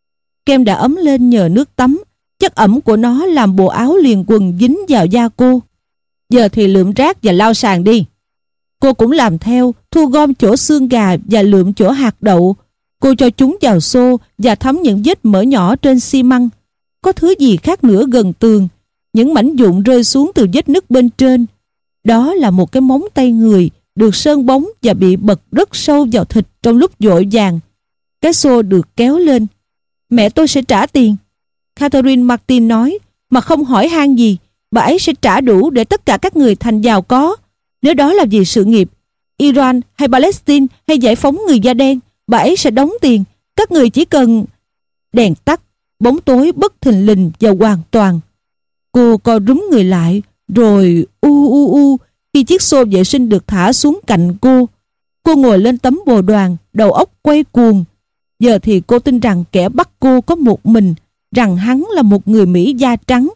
Kem đã ấm lên nhờ nước tắm, chất ẩm của nó làm bộ áo liền quần dính vào da cô. Giờ thì lượm rác và lau sàn đi. Cô cũng làm theo, thu gom chỗ xương gà và lượm chỗ hạt đậu. Cô cho chúng vào xô và thấm những vết mỡ nhỏ trên xi măng. Có thứ gì khác nữa gần tường. Những mảnh vụn rơi xuống từ vết nứt bên trên. Đó là một cái móng tay người được sơn bóng và bị bật rất sâu vào thịt trong lúc vội vàng. Cái xô được kéo lên. Mẹ tôi sẽ trả tiền, Catherine Martin nói, mà không hỏi han gì. Bà ấy sẽ trả đủ để tất cả các người thành giàu có. Nếu đó là vì sự nghiệp Iran hay Palestine hay giải phóng người da đen, bà ấy sẽ đóng tiền. Các người chỉ cần... Đèn tắt, bóng tối bất thình lình và hoàn toàn. Cô co rúm người lại, rồi u u u khi chiếc xô vệ sinh được thả xuống cạnh cô. Cô ngồi lên tấm bồ đoàn, đầu óc quay cuồng. Giờ thì cô tin rằng kẻ bắt cô có một mình, rằng hắn là một người Mỹ da trắng.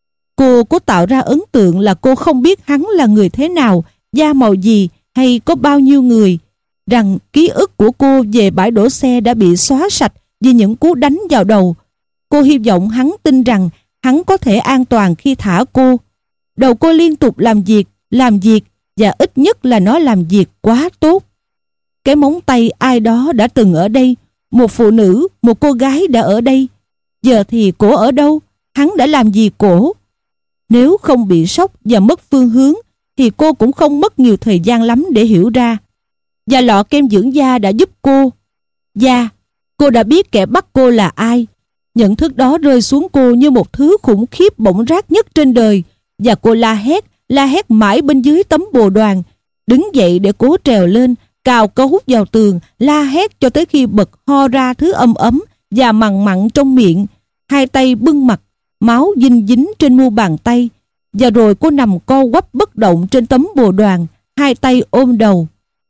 Cô cố tạo ra ấn tượng là cô không biết hắn là người thế nào, da màu gì hay có bao nhiêu người, rằng ký ức của cô về bãi đổ xe đã bị xóa sạch vì những cú đánh vào đầu. Cô hy vọng hắn tin rằng hắn có thể an toàn khi thả cô. Đầu cô liên tục làm việc, làm việc và ít nhất là nó làm việc quá tốt. Cái móng tay ai đó đã từng ở đây, một phụ nữ, một cô gái đã ở đây. Giờ thì cổ ở đâu? Hắn đã làm gì cổ? Nếu không bị sốc và mất phương hướng thì cô cũng không mất nhiều thời gian lắm để hiểu ra. Và lọ kem dưỡng da đã giúp cô. Da, cô đã biết kẻ bắt cô là ai. Nhận thức đó rơi xuống cô như một thứ khủng khiếp bỏng rát nhất trên đời, và cô la hét, la hét mãi bên dưới tấm bồ đoàn, đứng dậy để cố trèo lên, cào cấu vào tường, la hét cho tới khi bật ho ra thứ âm ấm và mằn mặn trong miệng, hai tay bưng mặt, máu dinh dính trên mu bàn tay, và rồi cô nằm co quắp bất động trên tấm bồ đoàn, hai tay ôm đầu.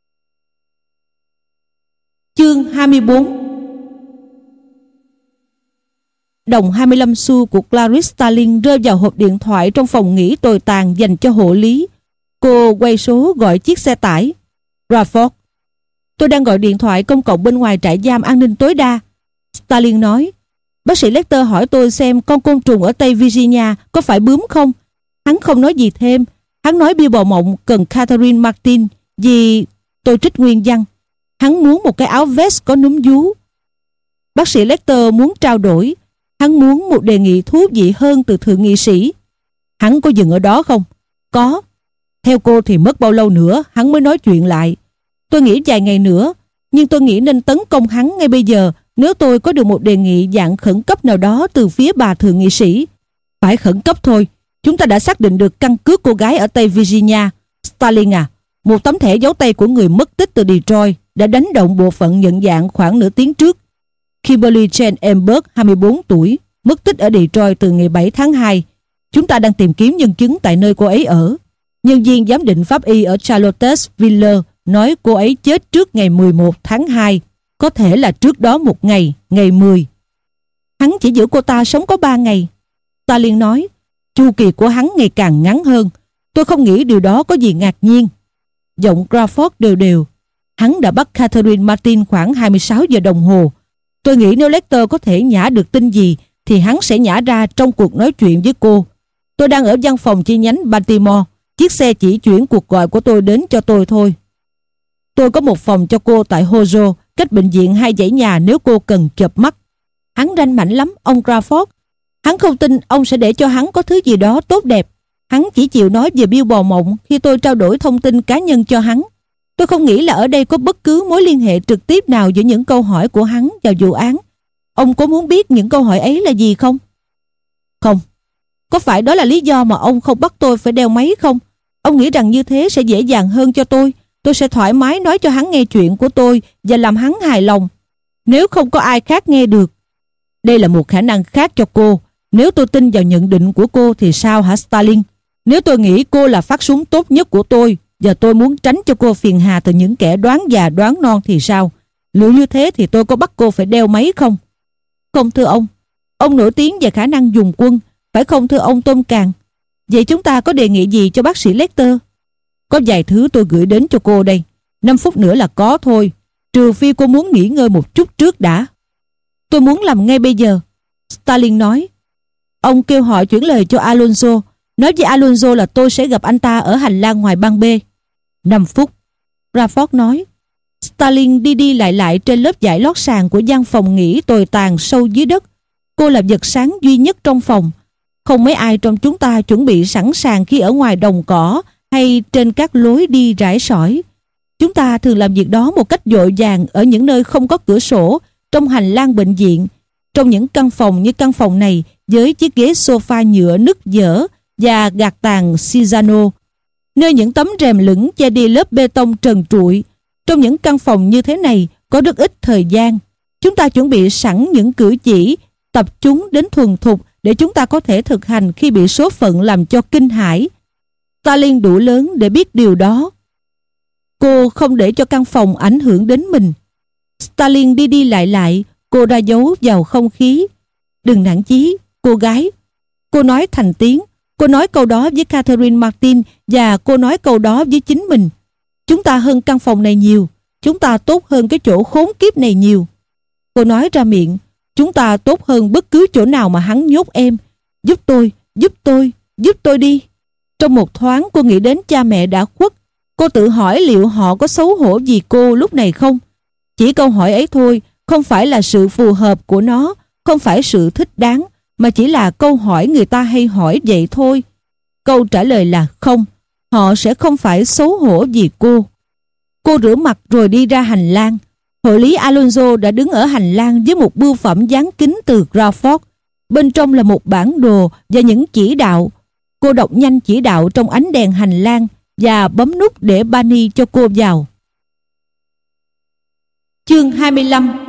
Chương hai mươi bốn. Đồng hai mươi lăm xu của Clarice Starling rơi vào hộp điện thoại trong phòng nghỉ tồi tàn dành cho hộ lý. Cô quay số gọi chiếc xe tải. Crawford: tôi đang gọi điện thoại công cộng bên ngoài trại giam an ninh tối đa. Starling nói: bác sĩ Lecter hỏi tôi xem con côn trùng ở Tây Virginia có phải bướm không. Hắn không nói gì thêm. Hắn nói Bill Bò Mộng cần Catherine Martin vì... Tôi trích nguyên văn. Hắn muốn một cái áo vest có núm vú. Bác sĩ Lecter muốn trao đổi. Hắn muốn một đề nghị thú vị hơn từ thượng nghị sĩ. Hắn có dừng ở đó không? Có. Theo cô thì mất bao lâu nữa hắn mới nói chuyện lại? Tôi nghĩ vài ngày nữa, nhưng tôi nghĩ nên tấn công hắn ngay bây giờ nếu tôi có được một đề nghị dạng khẩn cấp nào đó từ phía bà thượng nghị sĩ. Phải khẩn cấp thôi. Chúng ta đã xác định được căn cước cô gái ở Tây Virginia. Starling à, một tấm thẻ dấu tay của người mất tích từ Detroit đã đánh động bộ phận nhận dạng khoảng nửa tiếng trước. Kimberly Jane Emberg, hai mươi bốn tuổi, mất tích ở Detroit từ ngày bảy tháng hai. Chúng ta đang tìm kiếm nhân chứng tại nơi cô ấy ở. Nhân viên giám định pháp y ở Charlottesville nói cô ấy chết trước ngày mười một tháng hai, có thể là trước đó một ngày, ngày mười. Hắn chỉ giữ cô ta sống có ba ngày. Starling nói, chu kỳ của hắn ngày càng ngắn hơn. Tôi không nghĩ điều đó có gì ngạc nhiên. Giọng Crawford đều đều. Hắn đã bắt Catherine Martin khoảng hai mươi sáu giờ đồng hồ. Tôi nghĩ nếu Lecter có thể nhả được tin gì thì hắn sẽ nhả ra trong cuộc nói chuyện với cô. Tôi đang ở văn phòng chi nhánh Baltimore. Chiếc xe chỉ chuyển cuộc gọi của tôi đến cho tôi thôi. Tôi có một phòng cho cô tại Hojo, cách bệnh viện hai dãy nhà nếu cô cần chợp mắt. Hắn ranh mãnh lắm, ông Crawford. Hắn không tin ông sẽ để cho hắn có thứ gì đó tốt đẹp. Hắn chỉ chịu nói về Bill Bò Mộng khi tôi trao đổi thông tin cá nhân cho hắn. Tôi không nghĩ là ở đây có bất cứ mối liên hệ trực tiếp nào giữa những câu hỏi của hắn và vụ án. Ông có muốn biết những câu hỏi ấy là gì không? Không. Có phải đó là lý do mà ông không bắt tôi phải đeo máy không? Ông nghĩ rằng như thế sẽ dễ dàng hơn cho tôi. Tôi sẽ thoải mái nói cho hắn nghe chuyện của tôi và làm hắn hài lòng. Nếu không có ai khác nghe được. Đây là một khả năng khác cho cô. Nếu tôi tin vào nhận định của cô thì sao hả Starling? Nếu tôi nghĩ cô là phát súng tốt nhất của tôi và tôi muốn tránh cho cô phiền hà từ những kẻ đoán già đoán non thì sao? Liệu như thế thì tôi có bắt cô phải đeo máy không? Không thưa ông. Ông nổi tiếng về khả năng dùng quân, phải không thưa ông Tom Càng? Vậy chúng ta có đề nghị gì cho bác sĩ Lecter? Có vài thứ tôi gửi đến cho cô đây. Năm phút nữa là có thôi. Trừ phi cô muốn nghỉ ngơi một chút trước đã. Tôi muốn làm ngay bây giờ. Starling nói. Ông kêu họ chuyển lời cho Alonso. Nói với Alonso là tôi sẽ gặp anh ta ở hành lang ngoài ban B. Năm phút. Crawford nói. Starling đi đi lại lại trên lớp vải lót sàn của gian phòng nghỉ tồi tàn sâu dưới đất. Cô là vật sáng duy nhất trong phòng. Không mấy ai trong chúng ta chuẩn bị sẵn sàng khi ở ngoài đồng cỏ hay trên các lối đi rải sỏi. Chúng ta thường làm việc đó một cách vội vàng ở những nơi không có cửa sổ, trong hành lang bệnh viện, trong những căn phòng như căn phòng này với chiếc ghế sofa nhựa nứt dở và gạt tàn Cizano, nơi những tấm rèm lửng che đi lớp bê tông trần trụi. Trong những căn phòng như thế này có rất ít thời gian. Chúng ta chuẩn bị sẵn những cử chỉ, tập chúng đến thuần thục để chúng ta có thể thực hành khi bị số phận làm cho kinh hãi. Starling đủ lớn để biết điều đó. Cô không để cho căn phòng ảnh hưởng đến mình. Starling đi đi lại lại, cô ra dấu vào không khí. Đừng nản chí, cô gái. Cô nói thành tiếng. Cô nói câu đó với Catherine Martin và cô nói câu đó với chính mình. Chúng ta hơn căn phòng này nhiều. Chúng ta tốt hơn cái chỗ khốn kiếp này nhiều. Cô nói ra miệng. Chúng ta tốt hơn bất cứ chỗ nào mà hắn nhốt em. Giúp tôi, giúp tôi, giúp tôi đi. Trong một thoáng cô nghĩ đến cha mẹ đã khuất. Cô tự hỏi liệu họ có xấu hổ vì cô lúc này không? Chỉ câu hỏi ấy thôi, không phải là sự phù hợp của nó, không phải sự thích đáng, mà chỉ là câu hỏi người ta hay hỏi vậy thôi. Câu trả lời là không, họ sẽ không phải xấu hổ vì cô. Cô rửa mặt rồi đi ra hành lang. Hộ lý Alonso đã đứng ở hành lang với một bưu phẩm dán kính từ Crawford. Bên trong là một bản đồ và những chỉ đạo. Cô đọc nhanh chỉ đạo trong ánh đèn hành lang và bấm nút để Barney cho cô vào. Chương hai mươi lăm.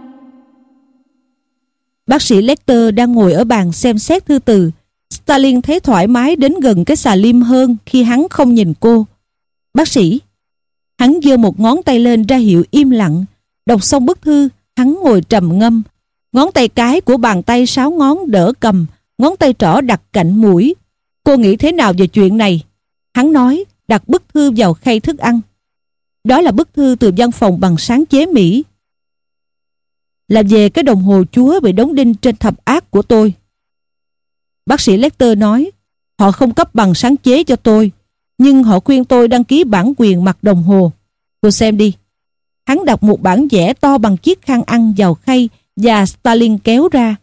Bác sĩ Lecter đang ngồi ở bàn xem xét thư từ. Stalin thấy thoải mái đến gần cái xà lim hơn khi hắn không nhìn cô. Bác sĩ. Hắn giơ một ngón tay lên ra hiệu im lặng. Đọc xong bức thư, hắn ngồi trầm ngâm. Ngón tay cái của bàn tay sáu ngón đỡ cầm, ngón tay trỏ đặt cạnh mũi. Cô nghĩ thế nào về chuyện này? Hắn nói, đặt bức thư vào khay thức ăn. Đó là bức thư từ văn phòng bằng sáng chế Mỹ. Là về cái đồng hồ chúa bị đóng đinh trên thập ác của tôi. Bác sĩ Lecter nói, họ không cấp bằng sáng chế cho tôi, nhưng họ khuyên tôi đăng ký bản quyền mặt đồng hồ. Cô xem đi. Hắn đặt một bản vẽ to bằng chiếc khăn ăn vào khay và Stalin kéo ra.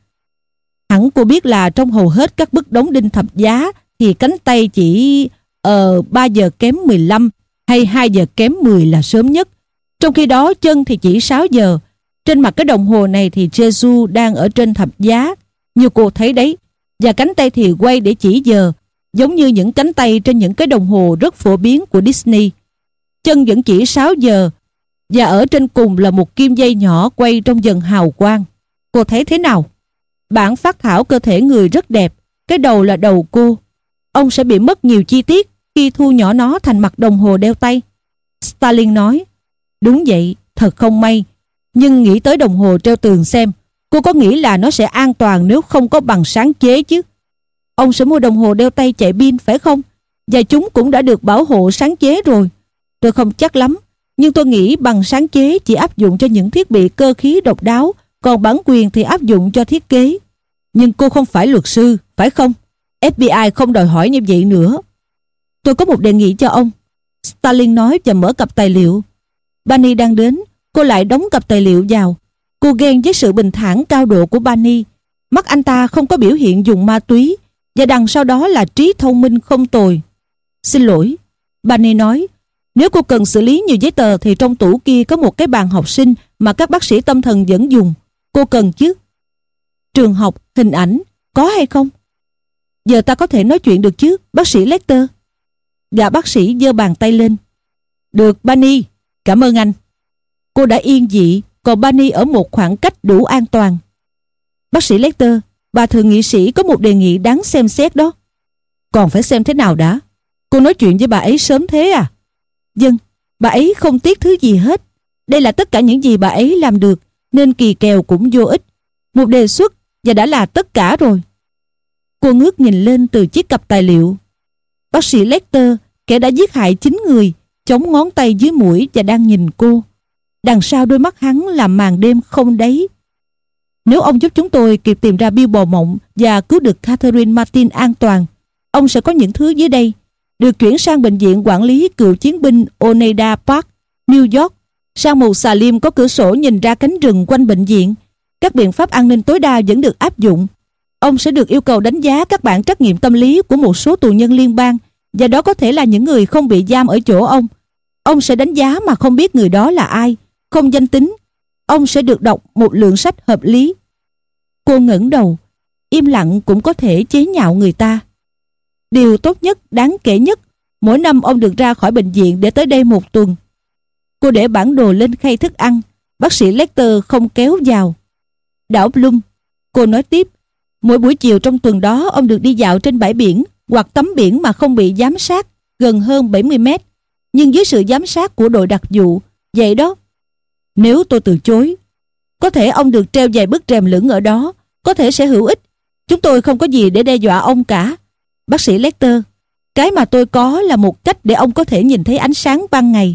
Hẳn cô biết là trong hầu hết các bức đóng đinh thập giá thì cánh tay chỉ uh, ba giờ kém mười lăm hay hai giờ kém mười là sớm nhất. Trong khi đó chân thì chỉ sáu giờ. Trên mặt cái đồng hồ này thì Jesus đang ở trên thập giá, như cô thấy đấy. Và cánh tay thì quay để chỉ giờ, giống như những cánh tay trên những cái đồng hồ rất phổ biến của Disney. Chân vẫn chỉ sáu giờ, và ở trên cùng là một kim dây nhỏ quay trong dần hào quang. Cô thấy thế nào? Bản phác thảo cơ thể người rất đẹp. Cái đầu là đầu cô. Ông sẽ bị mất nhiều chi tiết khi thu nhỏ nó thành mặt đồng hồ đeo tay. Stalin nói, đúng vậy, thật không may. Nhưng nghĩ tới đồng hồ treo tường xem, cô có nghĩ là nó sẽ an toàn nếu không có bằng sáng chế chứ? Ông sẽ mua đồng hồ đeo tay chạy pin phải không? Và chúng cũng đã được bảo hộ sáng chế rồi. Tôi không chắc lắm, nhưng tôi nghĩ bằng sáng chế chỉ áp dụng cho những thiết bị cơ khí độc đáo, còn bản quyền thì áp dụng cho thiết kế. Nhưng cô không phải luật sư, phải không? ép bê i không đòi hỏi như vậy nữa. Tôi có một đề nghị cho ông, Stalin nói và mở cặp tài liệu. Barney đang đến, cô lại đóng cặp tài liệu vào. Cô ghen với sự bình thản cao độ của Barney. Mắt anh ta không có biểu hiện dùng ma túy, và đằng sau đó là trí thông minh không tồi. Xin lỗi, Barney nói, nếu cô cần xử lý nhiều giấy tờ thì trong tủ kia có một cái bàn học sinh mà các bác sĩ tâm thần vẫn dùng. Cô cần chứ? Trường học, hình ảnh, có hay không? Giờ ta có thể nói chuyện được chứ, bác sĩ Lecter? Gã bác sĩ giơ bàn tay lên. Được, Barney, cảm ơn anh. Cô đã yên dị, còn Barney ở một khoảng cách đủ an toàn. Bác sĩ Lecter, bà thượng nghị sĩ có một đề nghị đáng xem xét đó. Còn phải xem thế nào đã? Cô nói chuyện với bà ấy sớm thế à? Vâng, bà ấy không tiếc thứ gì hết. Đây là tất cả những gì bà ấy làm được, nên kỳ kèo cũng vô ích. Một đề xuất và đã là tất cả rồi. Cô ngước nhìn lên từ chiếc cặp tài liệu. Bác sĩ Lecter, kẻ đã giết hại chín người, chống ngón tay dưới mũi và đang nhìn cô. Đằng sau đôi mắt hắn là màn đêm không đáy. Nếu ông giúp chúng tôi kịp tìm ra Bill bò mộng và cứu được Catherine Martin an toàn, ông sẽ có những thứ dưới đây: được chuyển sang bệnh viện quản lý cựu chiến binh Oneida Park, New York, sang một xà lim có cửa sổ nhìn ra cánh rừng quanh bệnh viện. Các biện pháp an ninh tối đa vẫn được áp dụng. Ông sẽ được yêu cầu đánh giá các bản trắc nghiệm tâm lý của một số tù nhân liên bang, và đó có thể là những người không bị giam ở chỗ ông. Ông sẽ đánh giá mà không biết người đó là ai, không danh tính. Ông sẽ được đọc một lượng sách hợp lý. Cô ngẩng đầu. Im lặng cũng có thể chế nhạo người ta. Điều tốt nhất, đáng kể nhất, mỗi năm ông được ra khỏi bệnh viện để tới đây một tuần. Cô để bản đồ lên khay thức ăn. Bác sĩ Lecter không kéo vào. Đảo Bloom, cô nói tiếp, mỗi buổi chiều trong tuần đó ông được đi dạo trên bãi biển hoặc tắm biển mà không bị giám sát, gần hơn bảy mươi mét, nhưng dưới sự giám sát của đội đặc vụ. Vậy đó. Nếu tôi từ chối, có thể ông được treo vài bức rèm lửng ở đó, có thể sẽ hữu ích. Chúng tôi không có gì để đe dọa ông cả. Bác sĩ Lecter, cái mà tôi có là một cách để ông có thể nhìn thấy ánh sáng ban ngày.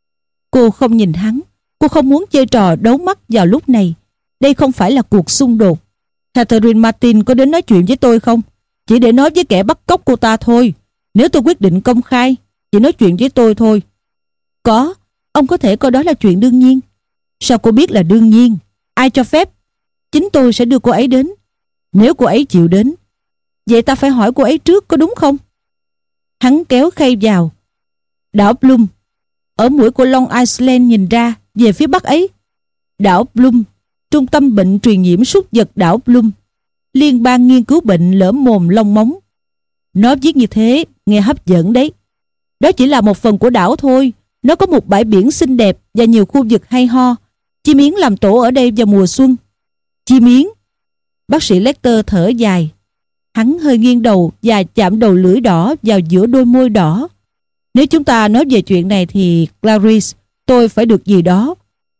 Cô không nhìn hắn. Cô không muốn chơi trò đấu mắt vào lúc này. Đây không phải là cuộc xung đột. Catherine Martin có đến nói chuyện với tôi không? Chỉ để nói với kẻ bắt cóc cô ta thôi. Nếu tôi quyết định công khai, chỉ nói chuyện với tôi thôi. Có, ông có thể coi đó là chuyện đương nhiên. Sao cô biết là đương nhiên? Ai cho phép? Chính tôi sẽ đưa cô ấy đến. Nếu cô ấy chịu đến. Vậy ta phải hỏi cô ấy trước, có đúng không? Hắn kéo khay vào. Đảo Bloom, ở mũi của Long Island nhìn ra về phía bắc ấy. Đảo Bloom, Trung tâm bệnh truyền nhiễm súc vật đảo Bloom, Liên bang nghiên cứu bệnh lở mồm long móng. Nó viết như thế, nghe hấp dẫn đấy. Đó chỉ là một phần của đảo thôi. Nó có một bãi biển xinh đẹp và nhiều khu vực hay ho. Chim yến làm tổ ở đây vào mùa xuân. Chim yến? Bác sĩ Lecter thở dài. Hắn hơi nghiêng đầu và chạm đầu lưỡi đỏ vào giữa đôi môi đỏ. Nếu chúng ta nói về chuyện này thì Clarice, tôi phải được gì đó.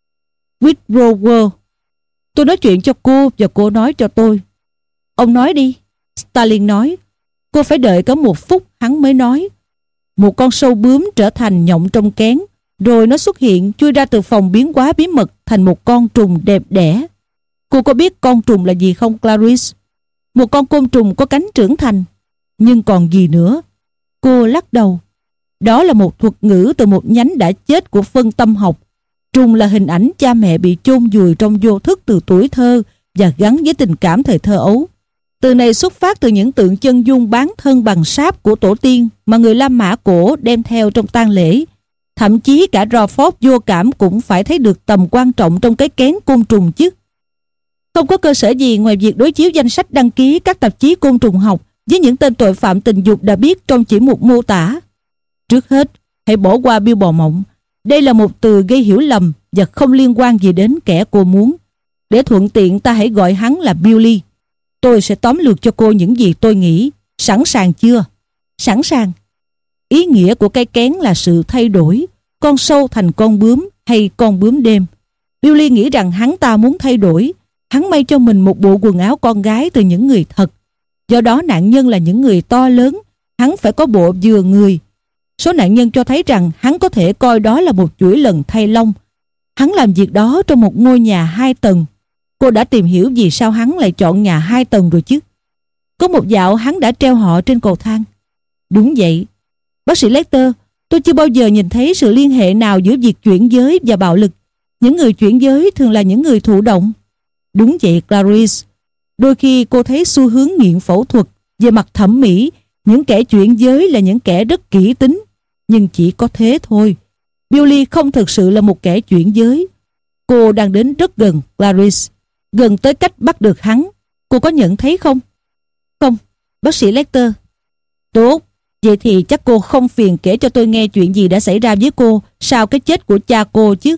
Withrower, tôi nói chuyện cho cô và cô nói cho tôi. Ông nói đi. Stalin nói. Cô phải đợi có một phút hắn mới nói. Một con sâu bướm trở thành nhộng trong kén, rồi nó xuất hiện chui ra từ phòng biến hóa bí mật thành một con trùng đẹp đẽ. Cô có biết con trùng là gì không, Clarice? Một con côn trùng có cánh trưởng thành. Nhưng còn gì nữa? Cô lắc đầu. Đó là một thuật ngữ từ một nhánh đã chết của phân tâm học. Trùng là hình ảnh cha mẹ bị chôn vùi trong vô thức từ tuổi thơ và gắn với tình cảm thời thơ ấu. Từ này xuất phát từ những tượng chân dung bán thân bằng sáp của tổ tiên mà người La Mã cổ đem theo trong tang lễ. Thậm chí cả Crawford vô cảm cũng phải thấy được tầm quan trọng trong cái kén côn trùng chứ. Không có cơ sở gì ngoài việc đối chiếu danh sách đăng ký các tạp chí côn trùng học với những tên tội phạm tình dục đã biết trong chỉ mục mô tả. Trước hết, hãy bỏ qua Bill bò mộng. Đây là một từ gây hiểu lầm và không liên quan gì đến kẻ cô muốn. Để thuận tiện ta hãy gọi hắn là Billy. Tôi sẽ tóm lược cho cô những gì tôi nghĩ. Sẵn sàng chưa? Sẵn sàng. Ý nghĩa của cái kén là sự thay đổi. Con sâu thành con bướm hay con bướm đêm. Billy nghĩ rằng hắn ta muốn thay đổi. Hắn may cho mình một bộ quần áo con gái từ những người thật. Do đó nạn nhân là những người to lớn. Hắn phải có bộ vừa người. Số nạn nhân cho thấy rằng hắn có thể coi đó là một chuỗi lần thay lông. Hắn làm việc đó trong một ngôi nhà hai tầng. Cô đã tìm hiểu vì sao hắn lại chọn nhà hai tầng rồi chứ. Có một dạo hắn đã treo họ trên cầu thang. Đúng vậy. Bác sĩ Lecter, tôi chưa bao giờ nhìn thấy sự liên hệ nào giữa việc chuyển giới và bạo lực. Những người chuyển giới thường là những người thụ động. Đúng vậy, Clarice. Đôi khi cô thấy xu hướng nghiện phẫu thuật. Về mặt thẩm mỹ, những kẻ chuyển giới là những kẻ rất kỹ tính. Nhưng chỉ có thế thôi. Billy không thực sự là một kẻ chuyển giới. Cô đang đến rất gần, Clarice. Gần tới cách bắt được hắn. Cô có nhận thấy không? Không, bác sĩ Lecter. Tốt, vậy thì chắc cô không phiền kể cho tôi nghe chuyện gì đã xảy ra với cô sau cái chết của cha cô chứ.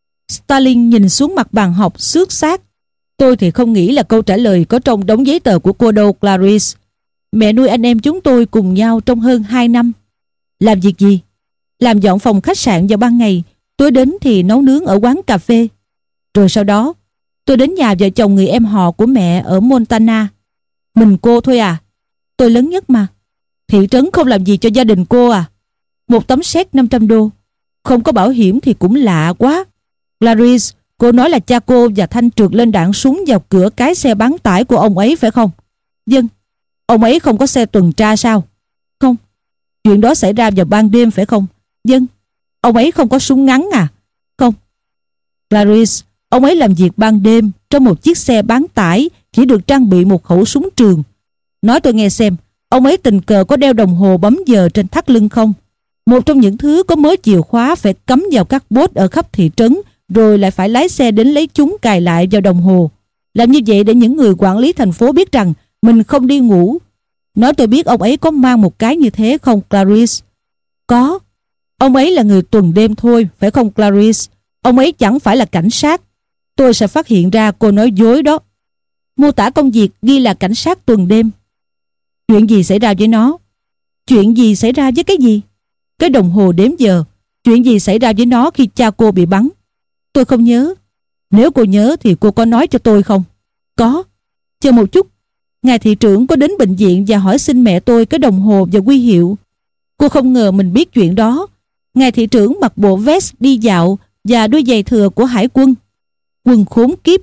Stalin nhìn xuống mặt bàn học xước xác. Tôi thì không nghĩ là câu trả lời có trong đống giấy tờ của cô đâu, Clarice. Mẹ nuôi anh em chúng tôi cùng nhau trong hơn hai năm. Làm việc gì? Làm dọn phòng khách sạn vào ban ngày. Tối đến thì nấu nướng ở quán cà phê. Rồi sau đó tôi đến nhà vợ chồng người em họ của mẹ ở Montana. Mình cô thôi à? Tôi lớn nhất mà. Thị trấn không làm gì cho gia đình cô à? Một tấm séc năm trăm đô. Không có bảo hiểm thì cũng lạ quá. Clarice, cô nói là cha cô và Thanh trượt lên đạn súng vào cửa cái xe bán tải của ông ấy phải không? Vâng. Ông ấy không có xe tuần tra sao? Không. Chuyện đó xảy ra vào ban đêm phải không? Vâng. Ông ấy không có súng ngắn à? Không. Clarice, ông ấy làm việc ban đêm trong một chiếc xe bán tải chỉ được trang bị một khẩu súng trường. Nói tôi nghe xem, ông ấy tình cờ có đeo đồng hồ bấm giờ trên thắt lưng không? Một trong những thứ có mớ chìa khóa phải cắm vào các bốt ở khắp thị trấn, rồi lại phải lái xe đến lấy chúng cài lại vào đồng hồ. Làm như vậy để những người quản lý thành phố biết rằng mình không đi ngủ. Nói tôi biết ông ấy có mang một cái như thế không, Clarice? Có. Ông ấy là người tuần đêm thôi, phải không, Clarice? Ông ấy chẳng phải là cảnh sát. Tôi sẽ phát hiện ra cô nói dối đó. Mô tả công việc ghi là cảnh sát tuần đêm. Chuyện gì xảy ra với nó? Chuyện gì xảy ra với cái gì? Cái đồng hồ đếm giờ. Chuyện gì xảy ra với nó khi cha cô bị bắn? Tôi không nhớ. Nếu cô nhớ thì cô có nói cho tôi không? Có. Chờ một chút. Ngài thị trưởng có đến bệnh viện và hỏi xin mẹ tôi cái đồng hồ và huy hiệu. Cô không ngờ mình biết chuyện đó. Ngài thị trưởng mặc bộ vest đi dạo và đôi giày thừa của hải quân. Quần khốn kiếp.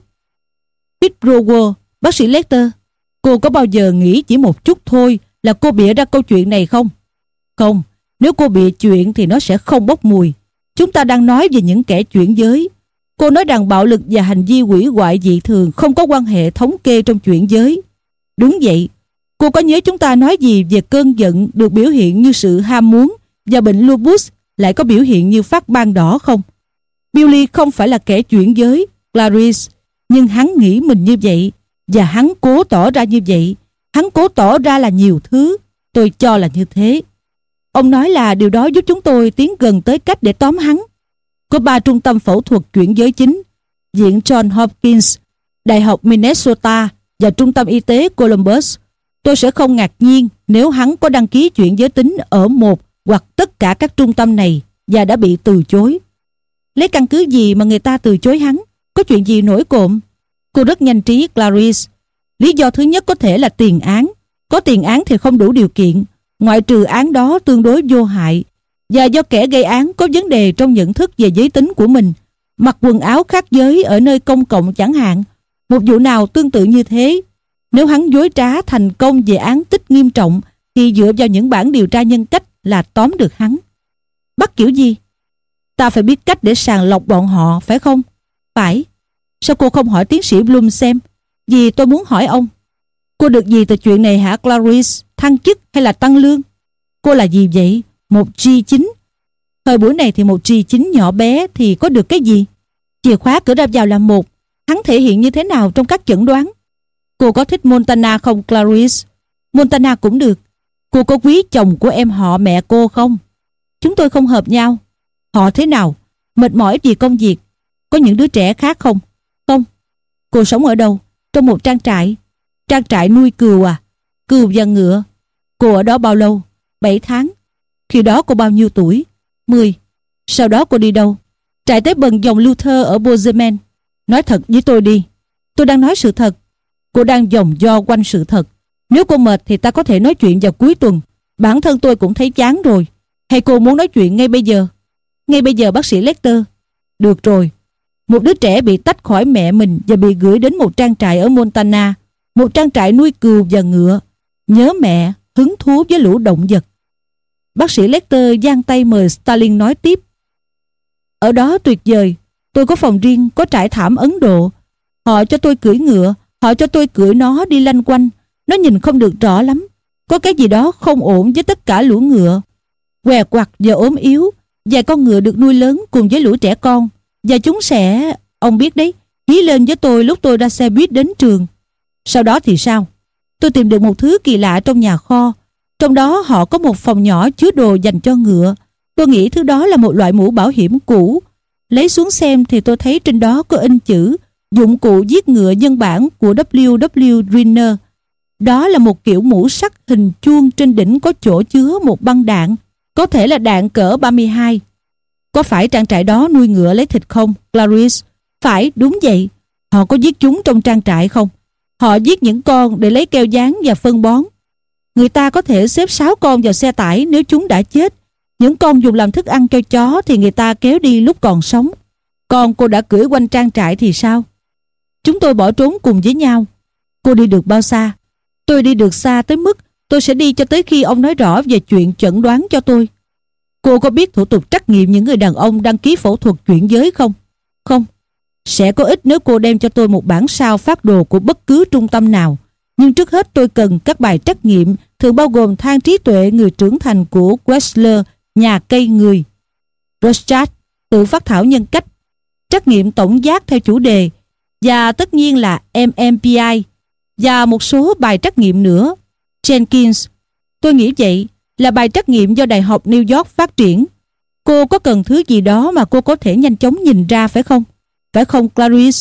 Withrower, bác sĩ Lecter, cô có bao giờ nghĩ chỉ một chút thôi là cô bịa ra câu chuyện này không? Không, nếu cô bịa chuyện thì nó sẽ không bốc mùi. Chúng ta đang nói về những kẻ chuyển giới. Cô nói rằng bạo lực và hành vi hủy hoại dị thường không có quan hệ thống kê trong chuyển giới. Đúng vậy. Cô có nhớ chúng ta nói gì về cơn giận được biểu hiện như sự ham muốn và bệnh lupus lại có biểu hiện như phát ban đỏ không? Billy không phải là kẻ chuyển giới. Clarice, nhưng hắn nghĩ mình như vậy, và hắn cố tỏ ra như vậy. Hắn cố tỏ ra là nhiều thứ. Tôi cho là như thế. Ông nói là điều đó giúp chúng tôi tiến gần tới cách để tóm hắn. Có ba trung tâm phẫu thuật chuyển giới chính: Viện John Hopkins, Đại học Minnesota và Trung tâm Y tế Columbus. Tôi sẽ không ngạc nhiên nếu hắn có đăng ký chuyển giới tính ở một hoặc tất cả các trung tâm này và đã bị từ chối. Lấy căn cứ gì mà người ta từ chối hắn? Có chuyện gì nổi cộm? Cô rất nhanh trí, Clarice. Lý do thứ nhất có thể là tiền án. Có tiền án thì không đủ điều kiện. Ngoại trừ án đó tương đối vô hại, và do kẻ gây án có vấn đề trong nhận thức về giới tính của mình. Mặc quần áo khác giới ở nơi công cộng chẳng hạn. Một vụ nào tương tự như thế. Nếu hắn dối trá thành công về án tích nghiêm trọng thì dựa vào những bản điều tra nhân cách là tóm được hắn. Bắt kiểu gì? Ta phải biết cách để sàng lọc bọn họ, phải không? Phải. Sao cô không hỏi tiến sĩ Bloom xem? Vì tôi muốn hỏi ông. Cô được gì từ chuyện này hả Clarice? Thăng chức hay là tăng lương? Cô là gì vậy? Một G chín. Thời buổi này thì một G chín nhỏ bé thì có được cái gì? Chìa khóa cửa ra vào là một. Hắn thể hiện như thế nào trong các chẩn đoán? Cô có thích Montana không Clarice? Montana cũng được. Cô có quý chồng của em họ mẹ cô không? Chúng tôi không hợp nhau. Họ thế nào? Mệt mỏi vì công việc. Có những đứa trẻ khác không? Không. Cô sống ở đâu? Trong một trang trại. Trang trại nuôi cừu à? Cừu và ngựa. Cô ở đó bao lâu? Bảy tháng. Khi đó cô bao nhiêu tuổi? Mười. Sau đó cô đi đâu? Trại tế bần dòng Luther ở Bozeman. Nói thật với tôi đi. Tôi đang nói sự thật. Cô đang vòng vo quanh sự thật. Nếu cô mệt thì ta có thể nói chuyện vào cuối tuần. Bản thân tôi cũng thấy chán rồi. Hay cô muốn nói chuyện ngay bây giờ? Ngay bây giờ bác sĩ Lecter. Được rồi. Một đứa trẻ bị tách khỏi mẹ mình và bị gửi đến một trang trại ở Montana. Một trang trại nuôi cừu và ngựa. Nhớ mẹ, hứng thú với lũ động vật. Bác sĩ Lecter giang tay mời Starling nói tiếp. Ở đó tuyệt vời. Tôi có phòng riêng, có trải thảm Ấn Độ. Họ cho tôi cưỡi ngựa. Họ cho tôi cưỡi nó đi lanh quanh. Nó nhìn không được rõ lắm. Có cái gì đó không ổn với tất cả lũ ngựa. Què quặt và ốm yếu. Vài con ngựa được nuôi lớn cùng với lũ trẻ con. Và chúng sẽ, ông biết đấy, hí lên với tôi lúc tôi ra xe buýt đến trường. Sau đó thì sao? Tôi tìm được một thứ kỳ lạ trong nhà kho. Trong đó họ có một phòng nhỏ chứa đồ dành cho ngựa. Tôi nghĩ thứ đó là một loại mũ bảo hiểm cũ. Lấy xuống xem thì tôi thấy trên đó có in chữ dụng cụ giết ngựa nhân bản của W W Greener. Đó là một kiểu mũ sắt hình chuông, trên đỉnh có chỗ chứa một băng đạn, có thể là đạn cỡ ba mươi hai. Có phải trang trại đó nuôi ngựa lấy thịt không, Clarice? Phải, đúng vậy. Họ có giết chúng trong trang trại không? Họ giết những con để lấy keo dán và phân bón. Người ta có thể xếp sáu con vào xe tải nếu chúng đã chết. Những con dùng làm thức ăn cho chó thì người ta kéo đi lúc còn sống. Còn cô đã cưỡi quanh trang trại thì sao? Chúng tôi bỏ trốn cùng với nhau. Cô đi được bao xa? Tôi đi được xa tới mức tôi sẽ đi cho tới khi ông nói rõ về chuyện chẩn đoán cho tôi. Cô có biết thủ tục trắc nghiệm những người đàn ông đăng ký phẫu thuật chuyển giới không? Không. Sẽ có ích nếu cô đem cho tôi một bản sao phác đồ của bất cứ trung tâm nào. Nhưng trước hết tôi cần các bài trắc nghiệm, thường bao gồm thang trí tuệ người trưởng thành của Wechsler, nhà cây người, Rorschach, tự phát thảo nhân cách, trắc nghiệm tổng giác theo chủ đề, và tất nhiên là M M P I, và một số bài trắc nghiệm nữa. Jenkins, tôi nghĩ vậy, là bài trắc nghiệm do Đại học New York phát triển. Cô có cần thứ gì đó mà cô có thể nhanh chóng nhìn ra phải không? Phải không Clarice?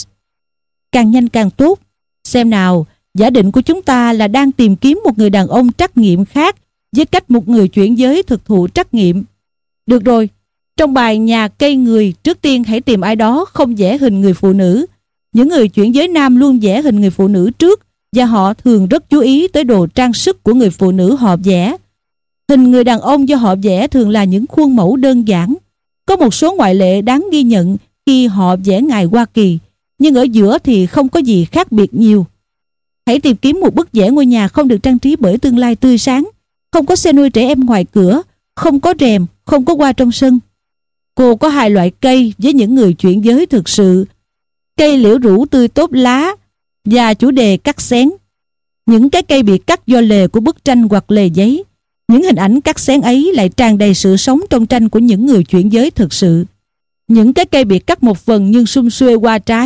Càng nhanh càng tốt. Xem nào, giả định của chúng ta là đang tìm kiếm một người đàn ông trắc nghiệm khác với cách một người chuyển giới thực thụ trắc nghiệm. Được rồi, trong bài nhà cây người, trước tiên hãy tìm ai đó không vẽ hình người phụ nữ. Những người chuyển giới nam luôn vẽ hình người phụ nữ trước, và họ thường rất chú ý tới đồ trang sức của người phụ nữ họ vẽ. Hình người đàn ông do họ vẽ thường là những khuôn mẫu đơn giản. Có một số ngoại lệ đáng ghi nhận khi họ vẽ ngài Hoa Kỳ, nhưng ở giữa thì không có gì khác biệt nhiều. Hãy tìm kiếm một bức vẽ ngôi nhà không được trang trí bởi tương lai tươi sáng, không có xe nuôi trẻ em ngoài cửa, không có rèm, không có hoa trong sân. Cô có hai loại cây với những người chuyển giới thực sự: cây liễu rủ tươi tốt lá và chủ đề cắt xén. Những cái cây bị cắt do lề của bức tranh hoặc lề giấy. Những hình ảnh cắt xén ấy lại tràn đầy sự sống trong tranh của những người chuyển giới thực sự. Những cái cây bị cắt một phần nhưng sum xuê qua trái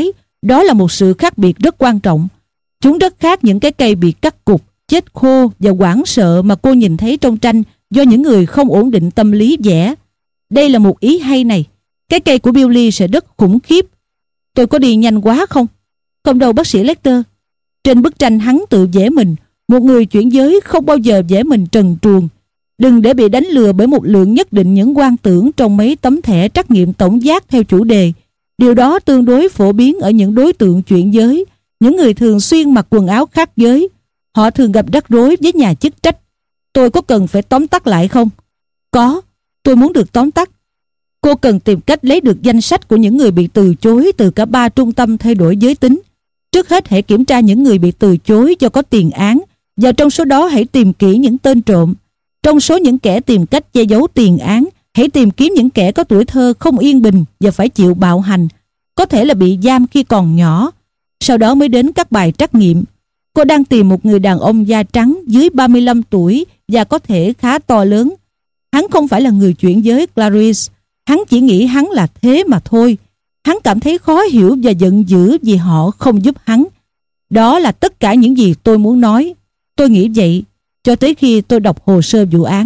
Đó là một sự khác biệt rất quan trọng. Chúng rất khác những cái cây bị cắt cụt, chết khô và hoảng sợ mà cô nhìn thấy trong tranh do những người không ổn định tâm lý vẽ. Đây là một ý hay này. Cái cây của Billy sẽ rất khủng khiếp. Tôi có đi nhanh quá không? Không đâu bác sĩ Lecter. Trên bức tranh hắn tự vẽ mình. Một người chuyển giới không bao giờ vẽ mình trần truồng. Đừng để bị đánh lừa bởi một lượng nhất định những quan tưởng trong mấy tấm thẻ trắc nghiệm tổng giác theo chủ đề. Điều đó tương đối phổ biến ở những đối tượng chuyển giới, những người thường xuyên mặc quần áo khác giới. Họ thường gặp rắc rối với nhà chức trách. Tôi có cần phải tóm tắt lại không? Có, tôi muốn được tóm tắt. Cô cần tìm cách lấy được danh sách của những người bị từ chối từ cả ba trung tâm thay đổi giới tính. Trước hết hãy kiểm tra những người bị từ chối do có tiền án, và trong số đó hãy tìm kỹ những tên trộm. Trong số những kẻ tìm cách che giấu tiền án, hãy tìm kiếm những kẻ có tuổi thơ không yên bình và phải chịu bạo hành, có thể là bị giam khi còn nhỏ. Sau đó mới đến các bài trắc nghiệm. Cô đang tìm một người đàn ông da trắng dưới ba mươi lăm tuổi và có thể khá to lớn. Hắn không phải là người chuyển giới, Clarice. Hắn chỉ nghĩ hắn là thế mà thôi. Hắn cảm thấy khó hiểu và giận dữ vì họ không giúp hắn. Đó là tất cả những gì tôi muốn nói. Tôi nghĩ vậy cho tới khi tôi đọc hồ sơ vụ án.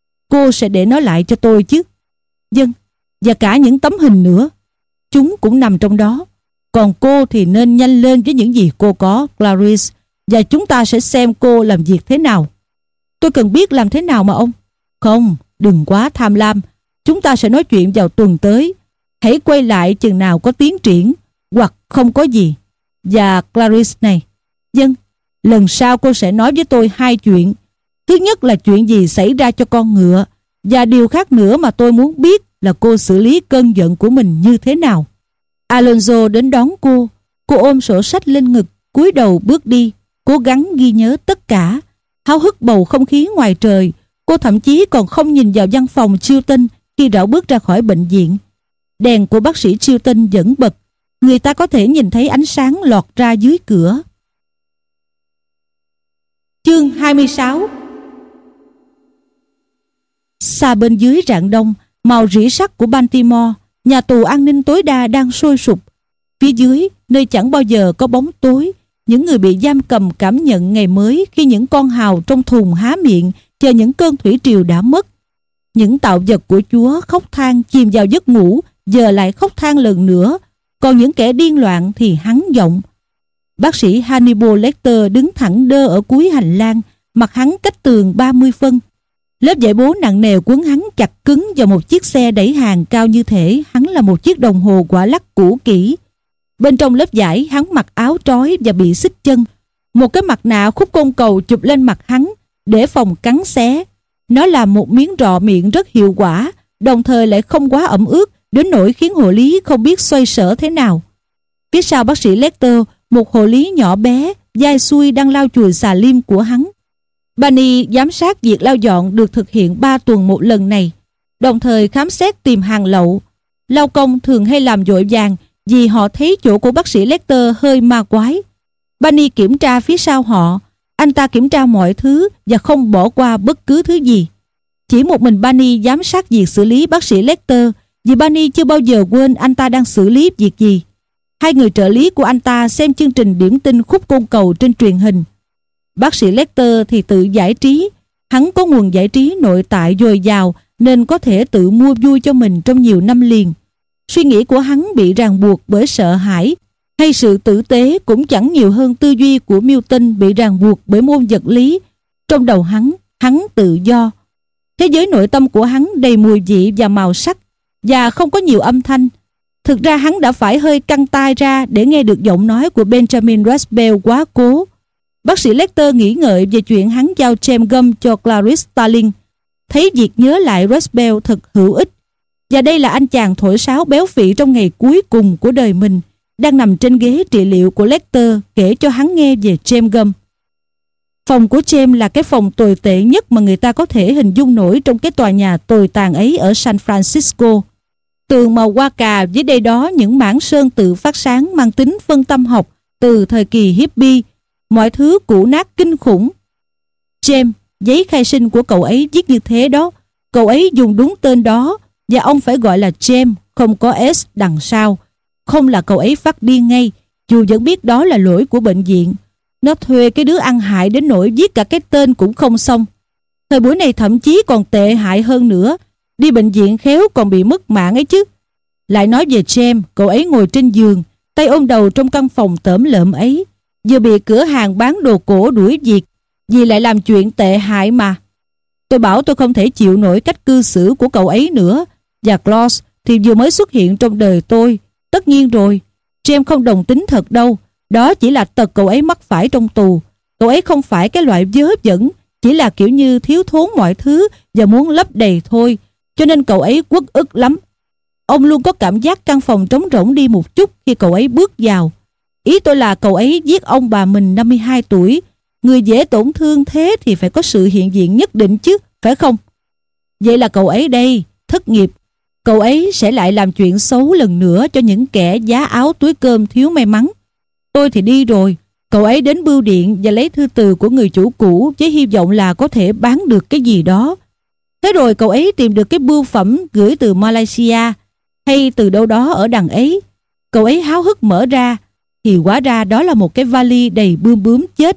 Cô sẽ để nó lại cho tôi chứ? Vâng, và cả những tấm hình nữa. Chúng cũng nằm trong đó. Còn cô thì nên nhanh lên với những gì cô có, Clarice, và chúng ta sẽ xem cô làm việc thế nào. Tôi cần biết làm thế nào mà ông? Không, đừng quá tham lam. Chúng ta sẽ nói chuyện vào tuần tới. Hãy quay lại chừng nào có tiến triển, hoặc không có gì. Và Clarice này, vâng, lần sau cô sẽ nói với tôi hai chuyện. Thứ nhất là chuyện gì xảy ra cho con ngựa, và điều khác nữa mà tôi muốn biết là cô xử lý cơn giận của mình như thế nào. Alonso đến đón cô. Cô ôm sổ sách lên ngực, cúi đầu bước đi, cố gắng ghi nhớ tất cả. Háo hức bầu không khí ngoài trời. Cô thậm chí còn không nhìn vào văn phòng Chilton khi rảo bước ra khỏi bệnh viện. Đèn của bác sĩ Chilton vẫn bật. Người ta có thể nhìn thấy ánh sáng lọt ra dưới cửa. Chương hai mươi sáu. Xa bên dưới rạng đông, màu rỉ sắt của Baltimore, nhà tù an ninh tối đa đang sôi sục. Phía dưới, nơi chẳng bao giờ có bóng tối, những người bị giam cầm cảm nhận ngày mới khi những con hào trong thùng há miệng chờ những cơn thủy triều đã mất. Những tạo vật của Chúa khóc than chìm vào giấc ngủ, giờ lại khóc than lần nữa, còn những kẻ điên loạn thì hắn giọng. Bác sĩ Hannibal Lecter đứng thẳng đơ ở cuối hành lang, mặt hắn cách tường ba mươi phân. Lớp vải bố nặng nề quấn hắn chặt cứng vào một chiếc xe đẩy hàng cao như thể hắn là một chiếc đồng hồ quả lắc cũ kỹ. Bên trong lớp vải hắn mặc áo trói và bị xích chân. Một cái mặt nạ khúc côn cầu chụp lên mặt hắn để phòng cắn xé. Nó làm một miếng rọ miệng rất hiệu quả, đồng thời lại không quá ẩm ướt đến nỗi khiến hộ lý không biết xoay sở thế nào. Phía sau bác sĩ Lecter, một hộ lý nhỏ bé, dai xuôi đang lau chùi xà lim của hắn. Bunny giám sát việc lau dọn được thực hiện ba tuần một lần này, đồng thời khám xét tìm hàng lậu. Lao công thường hay làm vội vàng vì họ thấy chỗ của bác sĩ Lecter hơi ma quái. Bunny kiểm tra phía sau họ. Anh ta kiểm tra mọi thứ và không bỏ qua bất cứ thứ gì. Chỉ một mình Bunny giám sát việc xử lý bác sĩ Lecter, vì Bunny chưa bao giờ quên anh ta đang xử lý việc gì. Hai người trợ lý của anh ta xem chương trình điểm tin khúc côn cầu trên truyền hình. Bác sĩ Lecter thì tự giải trí. Hắn có nguồn giải trí nội tại dồi dào nên có thể tự mua vui cho mình trong nhiều năm liền. Suy nghĩ của hắn bị ràng buộc bởi sợ hãi hay sự tử tế cũng chẳng nhiều hơn tư duy của Milton bị ràng buộc bởi môn vật lý. Trong đầu hắn, hắn tự do. Thế giới nội tâm của hắn đầy mùi vị và màu sắc và không có nhiều âm thanh. Thực ra hắn đã phải hơi căng tai ra để nghe được giọng nói của Benjamin Rasbell quá cố. Bác sĩ Lecter nghĩ ngợi về chuyện hắn giao chewing gum cho Clarice Starling. Thấy việc nhớ lại Rasbell thật hữu ích. Và đây là anh chàng thổi sáo béo phì trong ngày cuối cùng của đời mình, đang nằm trên ghế trị liệu của Lecter kể cho hắn nghe về chewing gum. Phòng của James là cái phòng tồi tệ nhất mà người ta có thể hình dung nổi trong cái tòa nhà tồi tàn ấy ở San Francisco. Tường màu hoa cà với đây đó những mảng sơn tự phát sáng mang tính phân tâm học từ thời kỳ hippie. Mọi thứ cũ nát kinh khủng. James, giấy khai sinh của cậu ấy viết như thế đó. Cậu ấy dùng đúng tên đó và ông phải gọi là James, không có S đằng sau. Không là cậu ấy phát điên ngay Dù vẫn biết đó là lỗi của bệnh viện. Nó thuê cái đứa ăn hại đến nỗi viết cả cái tên cũng không xong. Thời buổi này thậm chí còn tệ hại hơn nữa. Đi bệnh viện khéo còn bị mất mạng ấy chứ. Lại nói về James, cậu ấy ngồi trên giường, tay ôm đầu trong căn phòng tởm lợm ấy. Vừa bị cửa hàng bán đồ cổ đuổi việc, vì lại làm chuyện tệ hại mà. Tôi bảo tôi không thể chịu nổi cách cư xử của cậu ấy nữa. Và Klaus thì vừa mới xuất hiện trong đời tôi. Tất nhiên rồi, James không đồng tính thật đâu. Đó chỉ là tật cậu ấy mắc phải trong tù. Cậu ấy không phải cái loại vớ vẩn, chỉ là kiểu như thiếu thốn mọi thứ và muốn lấp đầy thôi. Cho nên cậu ấy uất ức lắm. Ông luôn có cảm giác căn phòng trống rỗng đi một chút khi cậu ấy bước vào. Ý tôi là cậu ấy giết ông bà mình năm mươi hai tuổi. Người dễ tổn thương thế thì phải có sự hiện diện nhất định chứ, phải không? Vậy là cậu ấy đây, thất nghiệp. Cậu ấy sẽ lại làm chuyện xấu lần nữa cho những kẻ giá áo túi cơm thiếu may mắn. Tôi thì đi rồi. Cậu ấy đến bưu điện và lấy thư từ của người chủ cũ với hy vọng là có thể bán được cái gì đó. Thế rồi cậu ấy tìm được cái bưu phẩm gửi từ Malaysia hay từ đâu đó ở đằng ấy. Cậu ấy háo hức mở ra thì hóa ra đó là một cái vali đầy bươm bướm chết.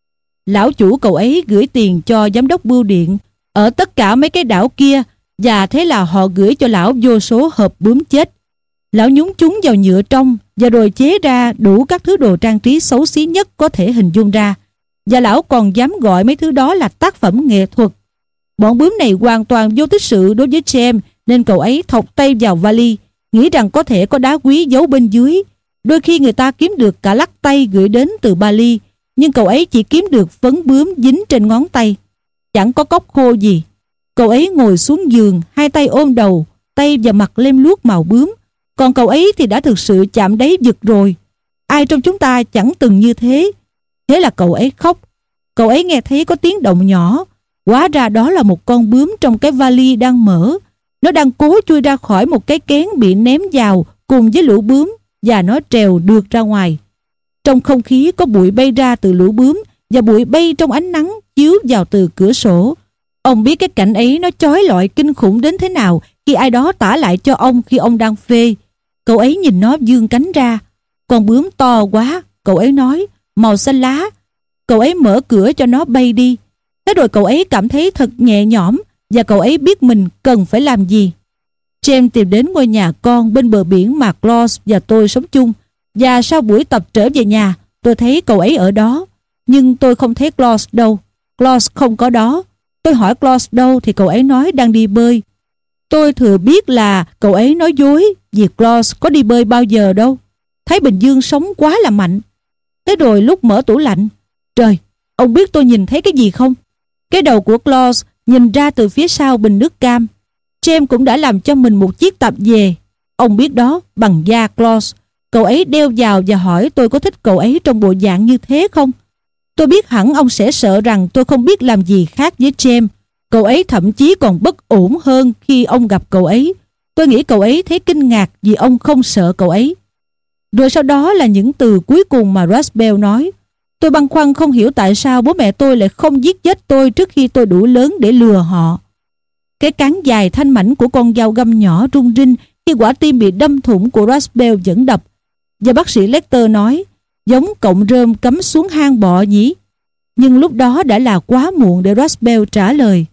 Lão chủ cậu ấy gửi tiền cho giám đốc bưu điện ở tất cả mấy cái đảo kia, và thế là họ gửi cho lão vô số hộp bướm chết. Lão nhúng chúng vào nhựa trong và rồi chế ra đủ các thứ đồ trang trí xấu xí nhất có thể hình dung ra. Và lão còn dám gọi mấy thứ đó là tác phẩm nghệ thuật. Bọn bướm này hoàn toàn vô tích sự đối với James, nên cậu ấy thọc tay vào vali, nghĩ rằng có thể có đá quý giấu bên dưới. Đôi khi người ta kiếm được cả lắc tay gửi đến từ Bali, nhưng cậu ấy chỉ kiếm được phấn bướm dính trên ngón tay. Chẳng có cốc khô gì. Cậu ấy ngồi xuống giường, hai tay ôm đầu, tay và mặt lem luốc màu bướm. Còn cậu ấy thì đã thực sự chạm đáy vực rồi. Ai trong chúng ta chẳng từng như thế. Thế là cậu ấy khóc. Cậu ấy nghe thấy có tiếng động nhỏ. Hóa ra đó là một con bướm trong cái vali đang mở. Nó đang cố chui ra khỏi một cái kén bị ném vào cùng với lũ bướm, và nó trèo được ra ngoài. Trong không khí có bụi bay ra từ lũ bướm, và bụi bay trong ánh nắng chiếu vào từ cửa sổ. Ông biết cái cảnh ấy nó chói lọi kinh khủng đến thế nào khi ai đó tả lại cho ông khi ông đang phê. Cậu ấy nhìn nó vươn cánh ra. Con bướm to quá, cậu ấy nói, màu xanh lá. Cậu ấy mở cửa cho nó bay đi. Thế rồi cậu ấy cảm thấy thật nhẹ nhõm, và cậu ấy biết mình cần phải làm gì. James tìm đến ngôi nhà con bên bờ biển mà Klaus và tôi sống chung. Và sau buổi tập trở về nhà, tôi thấy cậu ấy ở đó. Nhưng tôi không thấy Klaus đâu. Klaus không có đó. Tôi hỏi Klaus đâu thì cậu ấy nói đang đi bơi. Tôi thừa biết là cậu ấy nói dối, vì Klaus có đi bơi bao giờ đâu. Thái Bình Dương sống quá là mạnh. Thế rồi lúc mở tủ lạnh, trời, ông biết tôi nhìn thấy cái gì không? Cái đầu của Klaus nhìn ra từ phía sau bình nước cam. James cũng đã làm cho mình một chiếc tạp dề. Ông biết đó, bằng da Klaus. Cậu ấy đeo vào và hỏi tôi có thích cậu ấy trong bộ dạng như thế không? Tôi biết hẳn ông sẽ sợ rằng tôi không biết làm gì khác với James. Cậu ấy thậm chí còn bất ổn hơn khi ông gặp cậu ấy. Tôi nghĩ cậu ấy thấy kinh ngạc vì ông không sợ cậu ấy. Rồi sau đó là những từ cuối cùng mà Rasbel nói. Tôi băn khoăn không hiểu tại sao bố mẹ tôi lại không giết chết tôi trước khi tôi đủ lớn để lừa họ. Cái cán dài thanh mảnh của con dao găm nhỏ rung rinh khi quả tim bị đâm thủng của Rasbel vẫn đập. Và bác sĩ Lecter nói, giống cọng rơm cắm xuống hang bọ nhỉ? Nhưng lúc đó đã là quá muộn để Rasbel trả lời.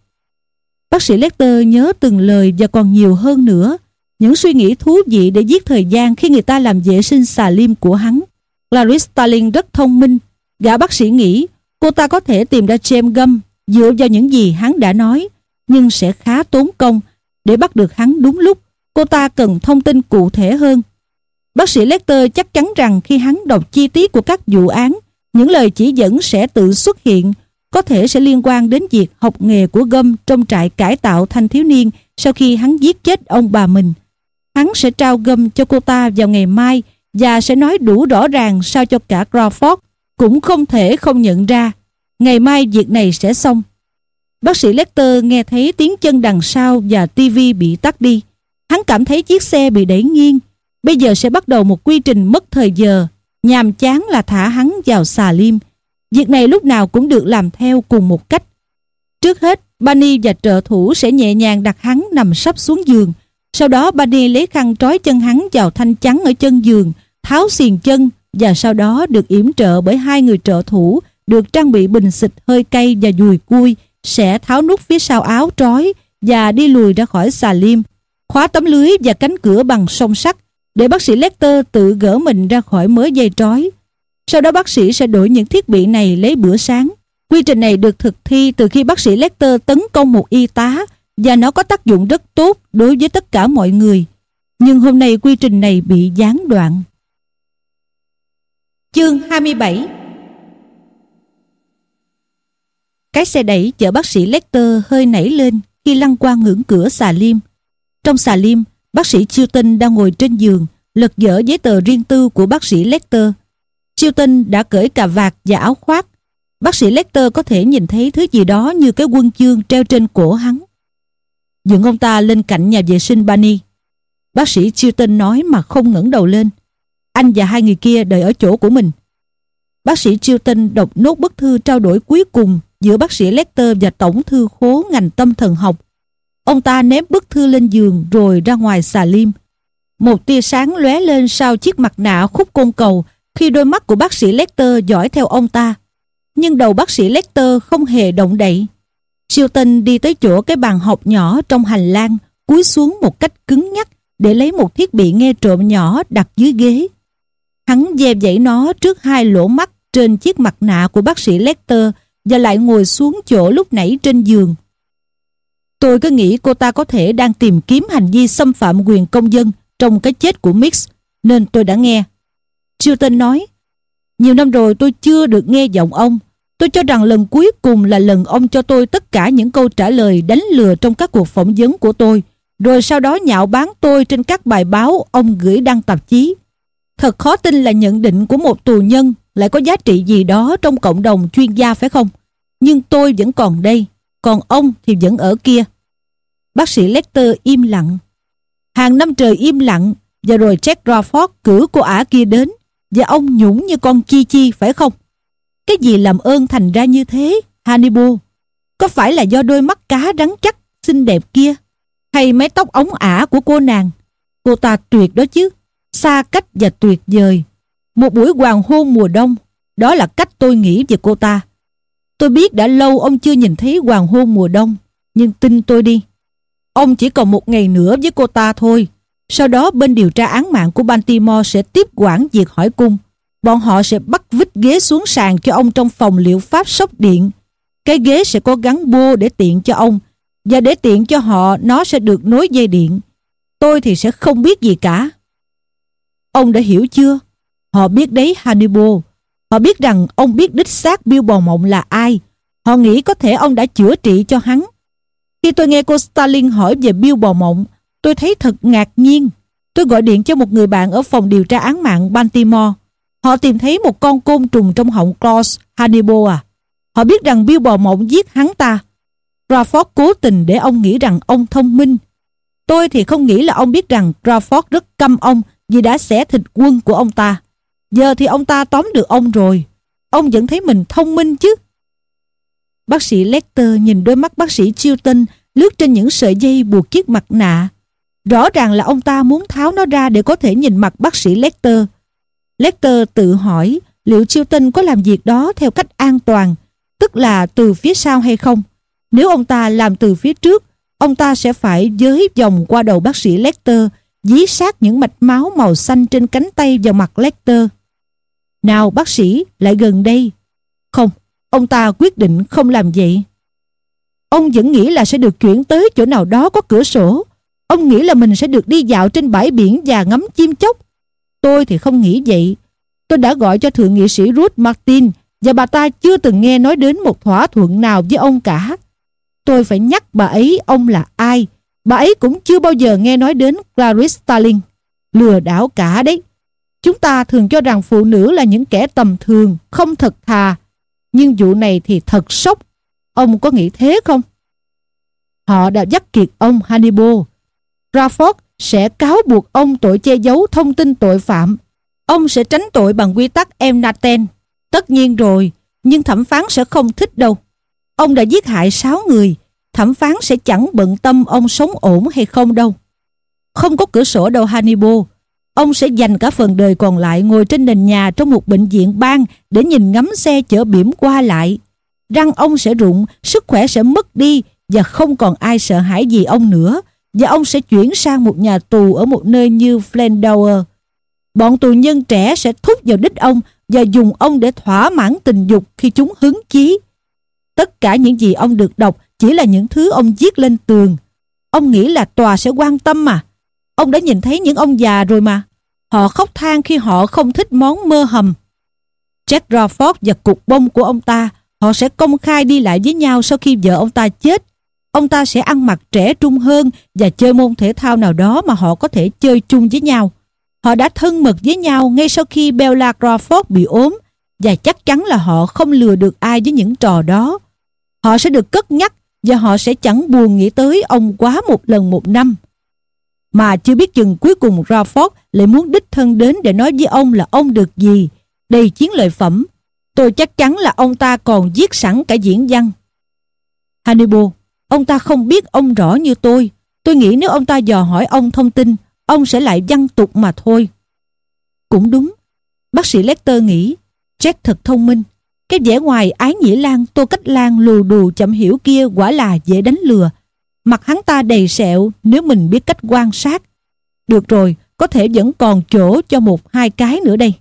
Bác sĩ Lecter nhớ từng lời và còn nhiều hơn nữa. Những suy nghĩ thú vị để giết thời gian khi người ta làm vệ sinh xà lim của hắn. Clarice Starling rất thông minh. Gã bác sĩ nghĩ cô ta có thể tìm ra James Gumb dựa vào những gì hắn đã nói, nhưng sẽ khá tốn công. Để bắt được hắn đúng lúc, cô ta cần thông tin cụ thể hơn. Bác sĩ Lecter chắc chắn rằng khi hắn đọc chi tiết của các vụ án, những lời chỉ dẫn sẽ tự xuất hiện, có thể sẽ liên quan đến việc học nghề của Gumb trong trại cải tạo thanh thiếu niên sau khi hắn giết chết ông bà mình. Hắn sẽ trao Gumb cho cô ta vào ngày mai và sẽ nói đủ rõ ràng sao cho cả Crawford cũng không thể không nhận ra. Ngày mai việc này sẽ xong. Bác sĩ Lecter nghe thấy tiếng chân đằng sau và tivi bị tắt đi. Hắn cảm thấy chiếc xe bị đẩy nghiêng. Bây giờ sẽ bắt đầu một quy trình mất thời giờ. Nhàm chán là thả hắn vào xà lim. Việc này lúc nào cũng được làm theo cùng một cách. Trước hết, Bunny và trợ thủ sẽ nhẹ nhàng đặt hắn nằm sấp xuống giường. Sau đó Bunny lấy khăn trói chân hắn vào thanh chắn ở chân giường, tháo xiềng chân và sau đó được yểm trợ bởi hai người trợ thủ được trang bị bình xịt hơi cay và dùi cui, sẽ tháo nút phía sau áo trói và đi lùi ra khỏi xà lim, khóa tấm lưới và cánh cửa bằng song sắt để bác sĩ Lecter tự gỡ mình ra khỏi mớ dây trói. Sau đó bác sĩ sẽ đổi những thiết bị này lấy bữa sáng. Quy trình này được thực thi từ khi bác sĩ Lecter tấn công một y tá và nó có tác dụng rất tốt đối với tất cả mọi người. Nhưng hôm nay quy trình này bị gián đoạn. Chương hai mươi bảy. Cái xe đẩy chở bác sĩ Lecter hơi nảy lên khi lăn qua ngưỡng cửa xà lim. Trong xà lim, bác sĩ Chilton đang ngồi trên giường, lật dở giấy tờ riêng tư của bác sĩ Lecter. Chilton đã cởi cà vạt và áo khoác. Bác sĩ Lecter có thể nhìn thấy thứ gì đó như cái huân chương treo trên cổ hắn. Dựng ông ta lên cạnh nhà vệ sinh Barney. Bác sĩ Chilton nói mà không ngẩng đầu lên. Anh và hai người kia đợi ở chỗ của mình. Bác sĩ Chilton đọc nốt bức thư trao đổi cuối cùng giữa bác sĩ Lecter và tổng thư khố ngành tâm thần học. Ông ta ném bức thư lên giường rồi ra ngoài xà lim. Một tia sáng lóe lên sau chiếc mặt nạ khúc côn cầu khi đôi mắt của bác sĩ Lecter dõi theo ông ta. Nhưng đầu bác sĩ Lecter không hề động đậy. Chilton đi tới chỗ cái bàn học nhỏ trong hành lang, cúi xuống một cách cứng nhắc để lấy một thiết bị nghe trộm nhỏ đặt dưới ghế. Hắn ve vẩy nó trước hai lỗ mắt trên chiếc mặt nạ của bác sĩ Lecter và lại ngồi xuống chỗ lúc nãy trên giường. Tôi cứ nghĩ cô ta có thể đang tìm kiếm hành vi xâm phạm quyền công dân trong cái chết của Mix, nên tôi đã nghe. Chilton nói, nhiều năm rồi tôi chưa được nghe giọng ông. Tôi cho rằng lần cuối cùng là lần ông cho tôi tất cả những câu trả lời đánh lừa trong các cuộc phỏng vấn của tôi, rồi sau đó nhạo báng tôi trên các bài báo ông gửi đăng tạp chí. Thật khó tin là nhận định của một tù nhân lại có giá trị gì đó trong cộng đồng chuyên gia, phải không? Nhưng tôi vẫn còn đây, còn ông thì vẫn ở kia. Bác sĩ Lecter im lặng. Hàng năm trời im lặng, và rồi Jack Crawford cử cô ả kia đến, và ông nhũng như con chi chi, phải không? Cái gì làm ơn thành ra như thế, Hannibal? Có phải là do đôi mắt cá rắn chắc, xinh đẹp kia? Hay mái tóc ống ả của cô nàng? Cô ta tuyệt đó chứ, xa cách và tuyệt vời. Một buổi hoàng hôn mùa đông, đó là cách tôi nghĩ về cô ta. Tôi biết đã lâu ông chưa nhìn thấy hoàng hôn mùa đông, nhưng tin tôi đi, ông chỉ còn một ngày nữa với cô ta thôi. Sau đó bên điều tra án mạng của Baltimore sẽ tiếp quản việc hỏi cung. Bọn họ sẽ bắt vít ghế xuống sàn cho ông trong phòng liệu pháp sốc điện. Cái ghế sẽ có gắn bô để tiện cho ông, và để tiện cho họ nó sẽ được nối dây điện. Tôi thì sẽ không biết gì cả. Ông đã hiểu chưa? Họ biết đấy, Hannibal. Họ biết rằng ông biết đích xác Bill Bò Mộng là ai. Họ nghĩ có thể ông đã chữa trị cho hắn. Khi tôi nghe cô Starling hỏi về Bill Bò Mộng, tôi thấy thật ngạc nhiên. Tôi gọi điện cho một người bạn ở phòng điều tra án mạng Baltimore. Họ tìm thấy một con côn trùng trong họng Claus, Hannibal à. Họ biết rằng Bill Bò Mộng giết hắn ta. Crawford cố tình để ông nghĩ rằng ông thông minh. Tôi thì không nghĩ là ông biết rằng Crawford rất căm ông vì đã xẻ thịt quân của ông ta. Giờ thì ông ta tóm được ông rồi. Ông vẫn thấy mình thông minh chứ? Bác sĩ Lecter nhìn đôi mắt bác sĩ Chilton lướt trên những sợi dây buộc chiếc mặt nạ. Rõ ràng là ông ta muốn tháo nó ra để có thể nhìn mặt bác sĩ Lecter. Lecter tự hỏi liệu Chilton có làm việc đó theo cách an toàn, tức là từ phía sau hay không. Nếu ông ta làm từ phía trước, ông ta sẽ phải giới vòng qua đầu bác sĩ Lecter, dí sát những mạch máu màu xanh trên cánh tay vào mặt Lecter. Nào bác sĩ, lại gần đây. Không, ông ta quyết định không làm vậy. Ông vẫn nghĩ là sẽ được chuyển tới chỗ nào đó có cửa sổ. Ông nghĩ là mình sẽ được đi dạo trên bãi biển và ngắm chim chóc. Tôi thì không nghĩ vậy. Tôi đã gọi cho thượng nghị sĩ Ruth Martin và bà ta chưa từng nghe nói đến một thỏa thuận nào với ông cả. Tôi phải nhắc bà ấy ông là ai. Bà ấy cũng chưa bao giờ nghe nói đến Clarice Starling. Lừa đảo cả đấy. Chúng ta thường cho rằng phụ nữ là những kẻ tầm thường, không thật thà. Nhưng vụ này thì thật sốc. Ông có nghĩ thế không? Họ đã dắt kiệt ông, Hannibal. Crawford sẽ cáo buộc ông tội che giấu thông tin tội phạm. Ông sẽ tránh tội bằng quy tắc Emnaten. Tất nhiên rồi, nhưng thẩm phán sẽ không thích đâu. Ông đã giết hại sáu người. Thẩm phán sẽ chẳng bận tâm ông sống ổn hay không đâu. Không có cửa sổ đâu, Hannibal. Ông sẽ dành cả phần đời còn lại ngồi trên nền nhà trong một bệnh viện bang để nhìn ngắm xe chở bỉm qua lại. Răng ông sẽ rụng, sức khỏe sẽ mất đi và không còn ai sợ hãi gì ông nữa. Và ông sẽ chuyển sang một nhà tù ở một nơi như Flandower. Bọn tù nhân trẻ sẽ thúc vào đích ông và dùng ông để thỏa mãn tình dục khi chúng hứng chí. Tất cả những gì ông được đọc chỉ là những thứ ông viết lên tường. Ông nghĩ là tòa sẽ quan tâm mà. Ông đã nhìn thấy những ông già rồi mà. Họ khóc than khi họ không thích món mơ hầm. Jack Crawford và cục bông của ông ta, họ sẽ công khai đi lại với nhau sau khi vợ ông ta chết. Ông ta sẽ ăn mặc trẻ trung hơn và chơi môn thể thao nào đó mà họ có thể chơi chung với nhau. Họ đã thân mật với nhau ngay sau khi Bella Crawford bị ốm, và chắc chắn là họ không lừa được ai với những trò đó. Họ sẽ được cất nhắc và họ sẽ chẳng buồn nghĩ tới ông quá một lần một năm. Mà chưa biết chừng cuối cùng Crawford lại muốn đích thân đến để nói với ông là ông được gì, đầy chiến lợi phẩm. Tôi chắc chắn là ông ta còn viết sẵn cả diễn văn. Hannibal, ông ta không biết ông rõ như tôi. Tôi nghĩ nếu ông ta dò hỏi ông thông tin, ông sẽ lại văng tục mà thôi. Cũng đúng. Bác sĩ Lecter nghĩ Jack thật thông minh. Cái vẻ ngoài ái nhĩ lan, Tô Cách Lan lù đù chậm hiểu kia quả là dễ đánh lừa. Mặt hắn ta đầy sẹo nếu mình biết cách quan sát. Được rồi, có thể vẫn còn chỗ cho một hai cái nữa đây.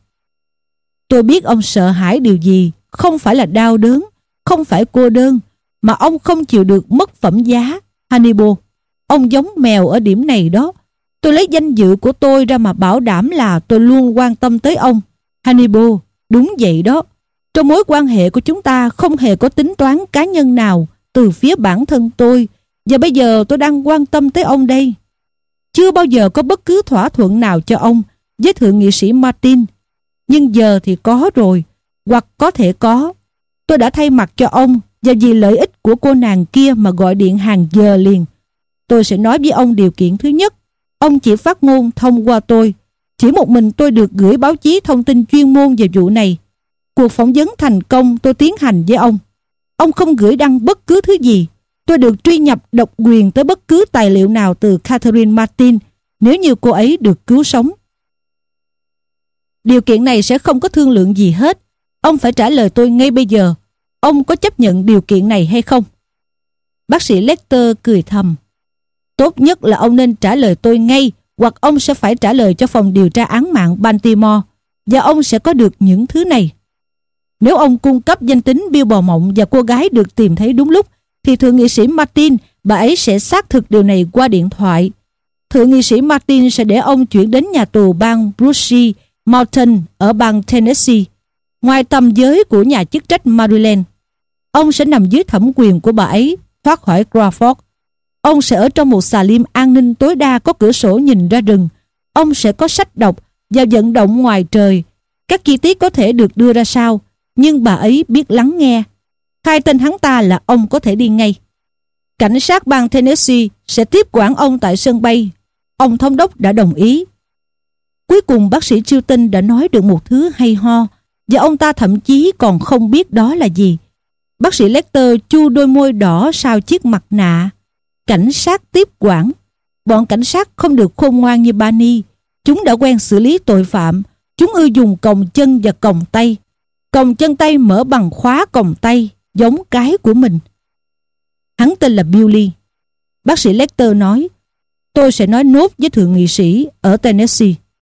Tôi biết ông sợ hãi điều gì. Không phải là đau đớn, không phải cô đơn, mà ông không chịu được mất phẩm giá. Hannibal, ông giống mèo ở điểm này đó. Tôi lấy danh dự của tôi ra mà bảo đảm là tôi luôn quan tâm tới ông. Hannibal, đúng vậy đó. Trong mối quan hệ của chúng ta không hề có tính toán cá nhân nào từ phía bản thân tôi. Và bây giờ tôi đang quan tâm tới ông đây. Chưa bao giờ có bất cứ thỏa thuận nào cho ông với thượng nghị sĩ Martin. Nhưng giờ thì có rồi, hoặc có thể có. Tôi đã thay mặt cho ông và vì lợi ích của cô nàng kia mà gọi điện hàng giờ liền. Tôi sẽ nói với ông điều kiện thứ nhất. Ông chỉ phát ngôn thông qua tôi. Chỉ một mình tôi được gửi báo chí thông tin chuyên môn về vụ này. Cuộc phỏng vấn thành công tôi tiến hành với ông. Ông không gửi đăng bất cứ thứ gì. Tôi được truy nhập độc quyền tới bất cứ tài liệu nào từ Catherine Martin nếu như cô ấy được cứu sống. Điều kiện này sẽ không có thương lượng gì hết. Ông phải trả lời tôi ngay bây giờ. Ông có chấp nhận điều kiện này hay không? Bác sĩ Lecter cười thầm. Tốt nhất là ông nên trả lời tôi ngay, hoặc ông sẽ phải trả lời cho phòng điều tra án mạng Baltimore, và ông sẽ có được những thứ này. Nếu ông cung cấp danh tính Bill Bò Mộng và cô gái được tìm thấy đúng lúc, thì thượng nghị sĩ Martin, bà ấy sẽ xác thực điều này qua điện thoại. Thượng nghị sĩ Martin sẽ để ông chuyển đến nhà tù bang Brushy Mountain ở bang Tennessee, ngoài tầm giới của nhà chức trách Maryland. Ông sẽ nằm dưới thẩm quyền của bà ấy, thoát khỏi Crawford. Ông sẽ ở trong một xà lim an ninh tối đa có cửa sổ nhìn ra rừng. Ông sẽ có sách đọc và vận động ngoài trời. Các chi tiết có thể được đưa ra sau, nhưng bà ấy biết lắng nghe. Khai tên hắn ta là ông có thể đi ngay. Cảnh sát bang Tennessee sẽ tiếp quản ông tại sân bay. Ông thống đốc đã đồng ý. Cuối cùng bác sĩ Chilton đã nói được một thứ hay ho, và ông ta thậm chí còn không biết đó là gì. Bác sĩ Lecter chu đôi môi đỏ sau chiếc mặt nạ. Cảnh sát tiếp quản. Bọn cảnh sát không được khôn ngoan như Barney. Chúng đã quen xử lý tội phạm. Chúng ưa dùng còng chân và còng tay. Còng chân tay mở bằng khóa còng tay, giống cái của mình. Hắn tên là Billy. Bác sĩ Lecter nói, tôi sẽ nói nốt với thượng nghị sĩ ở Tennessee.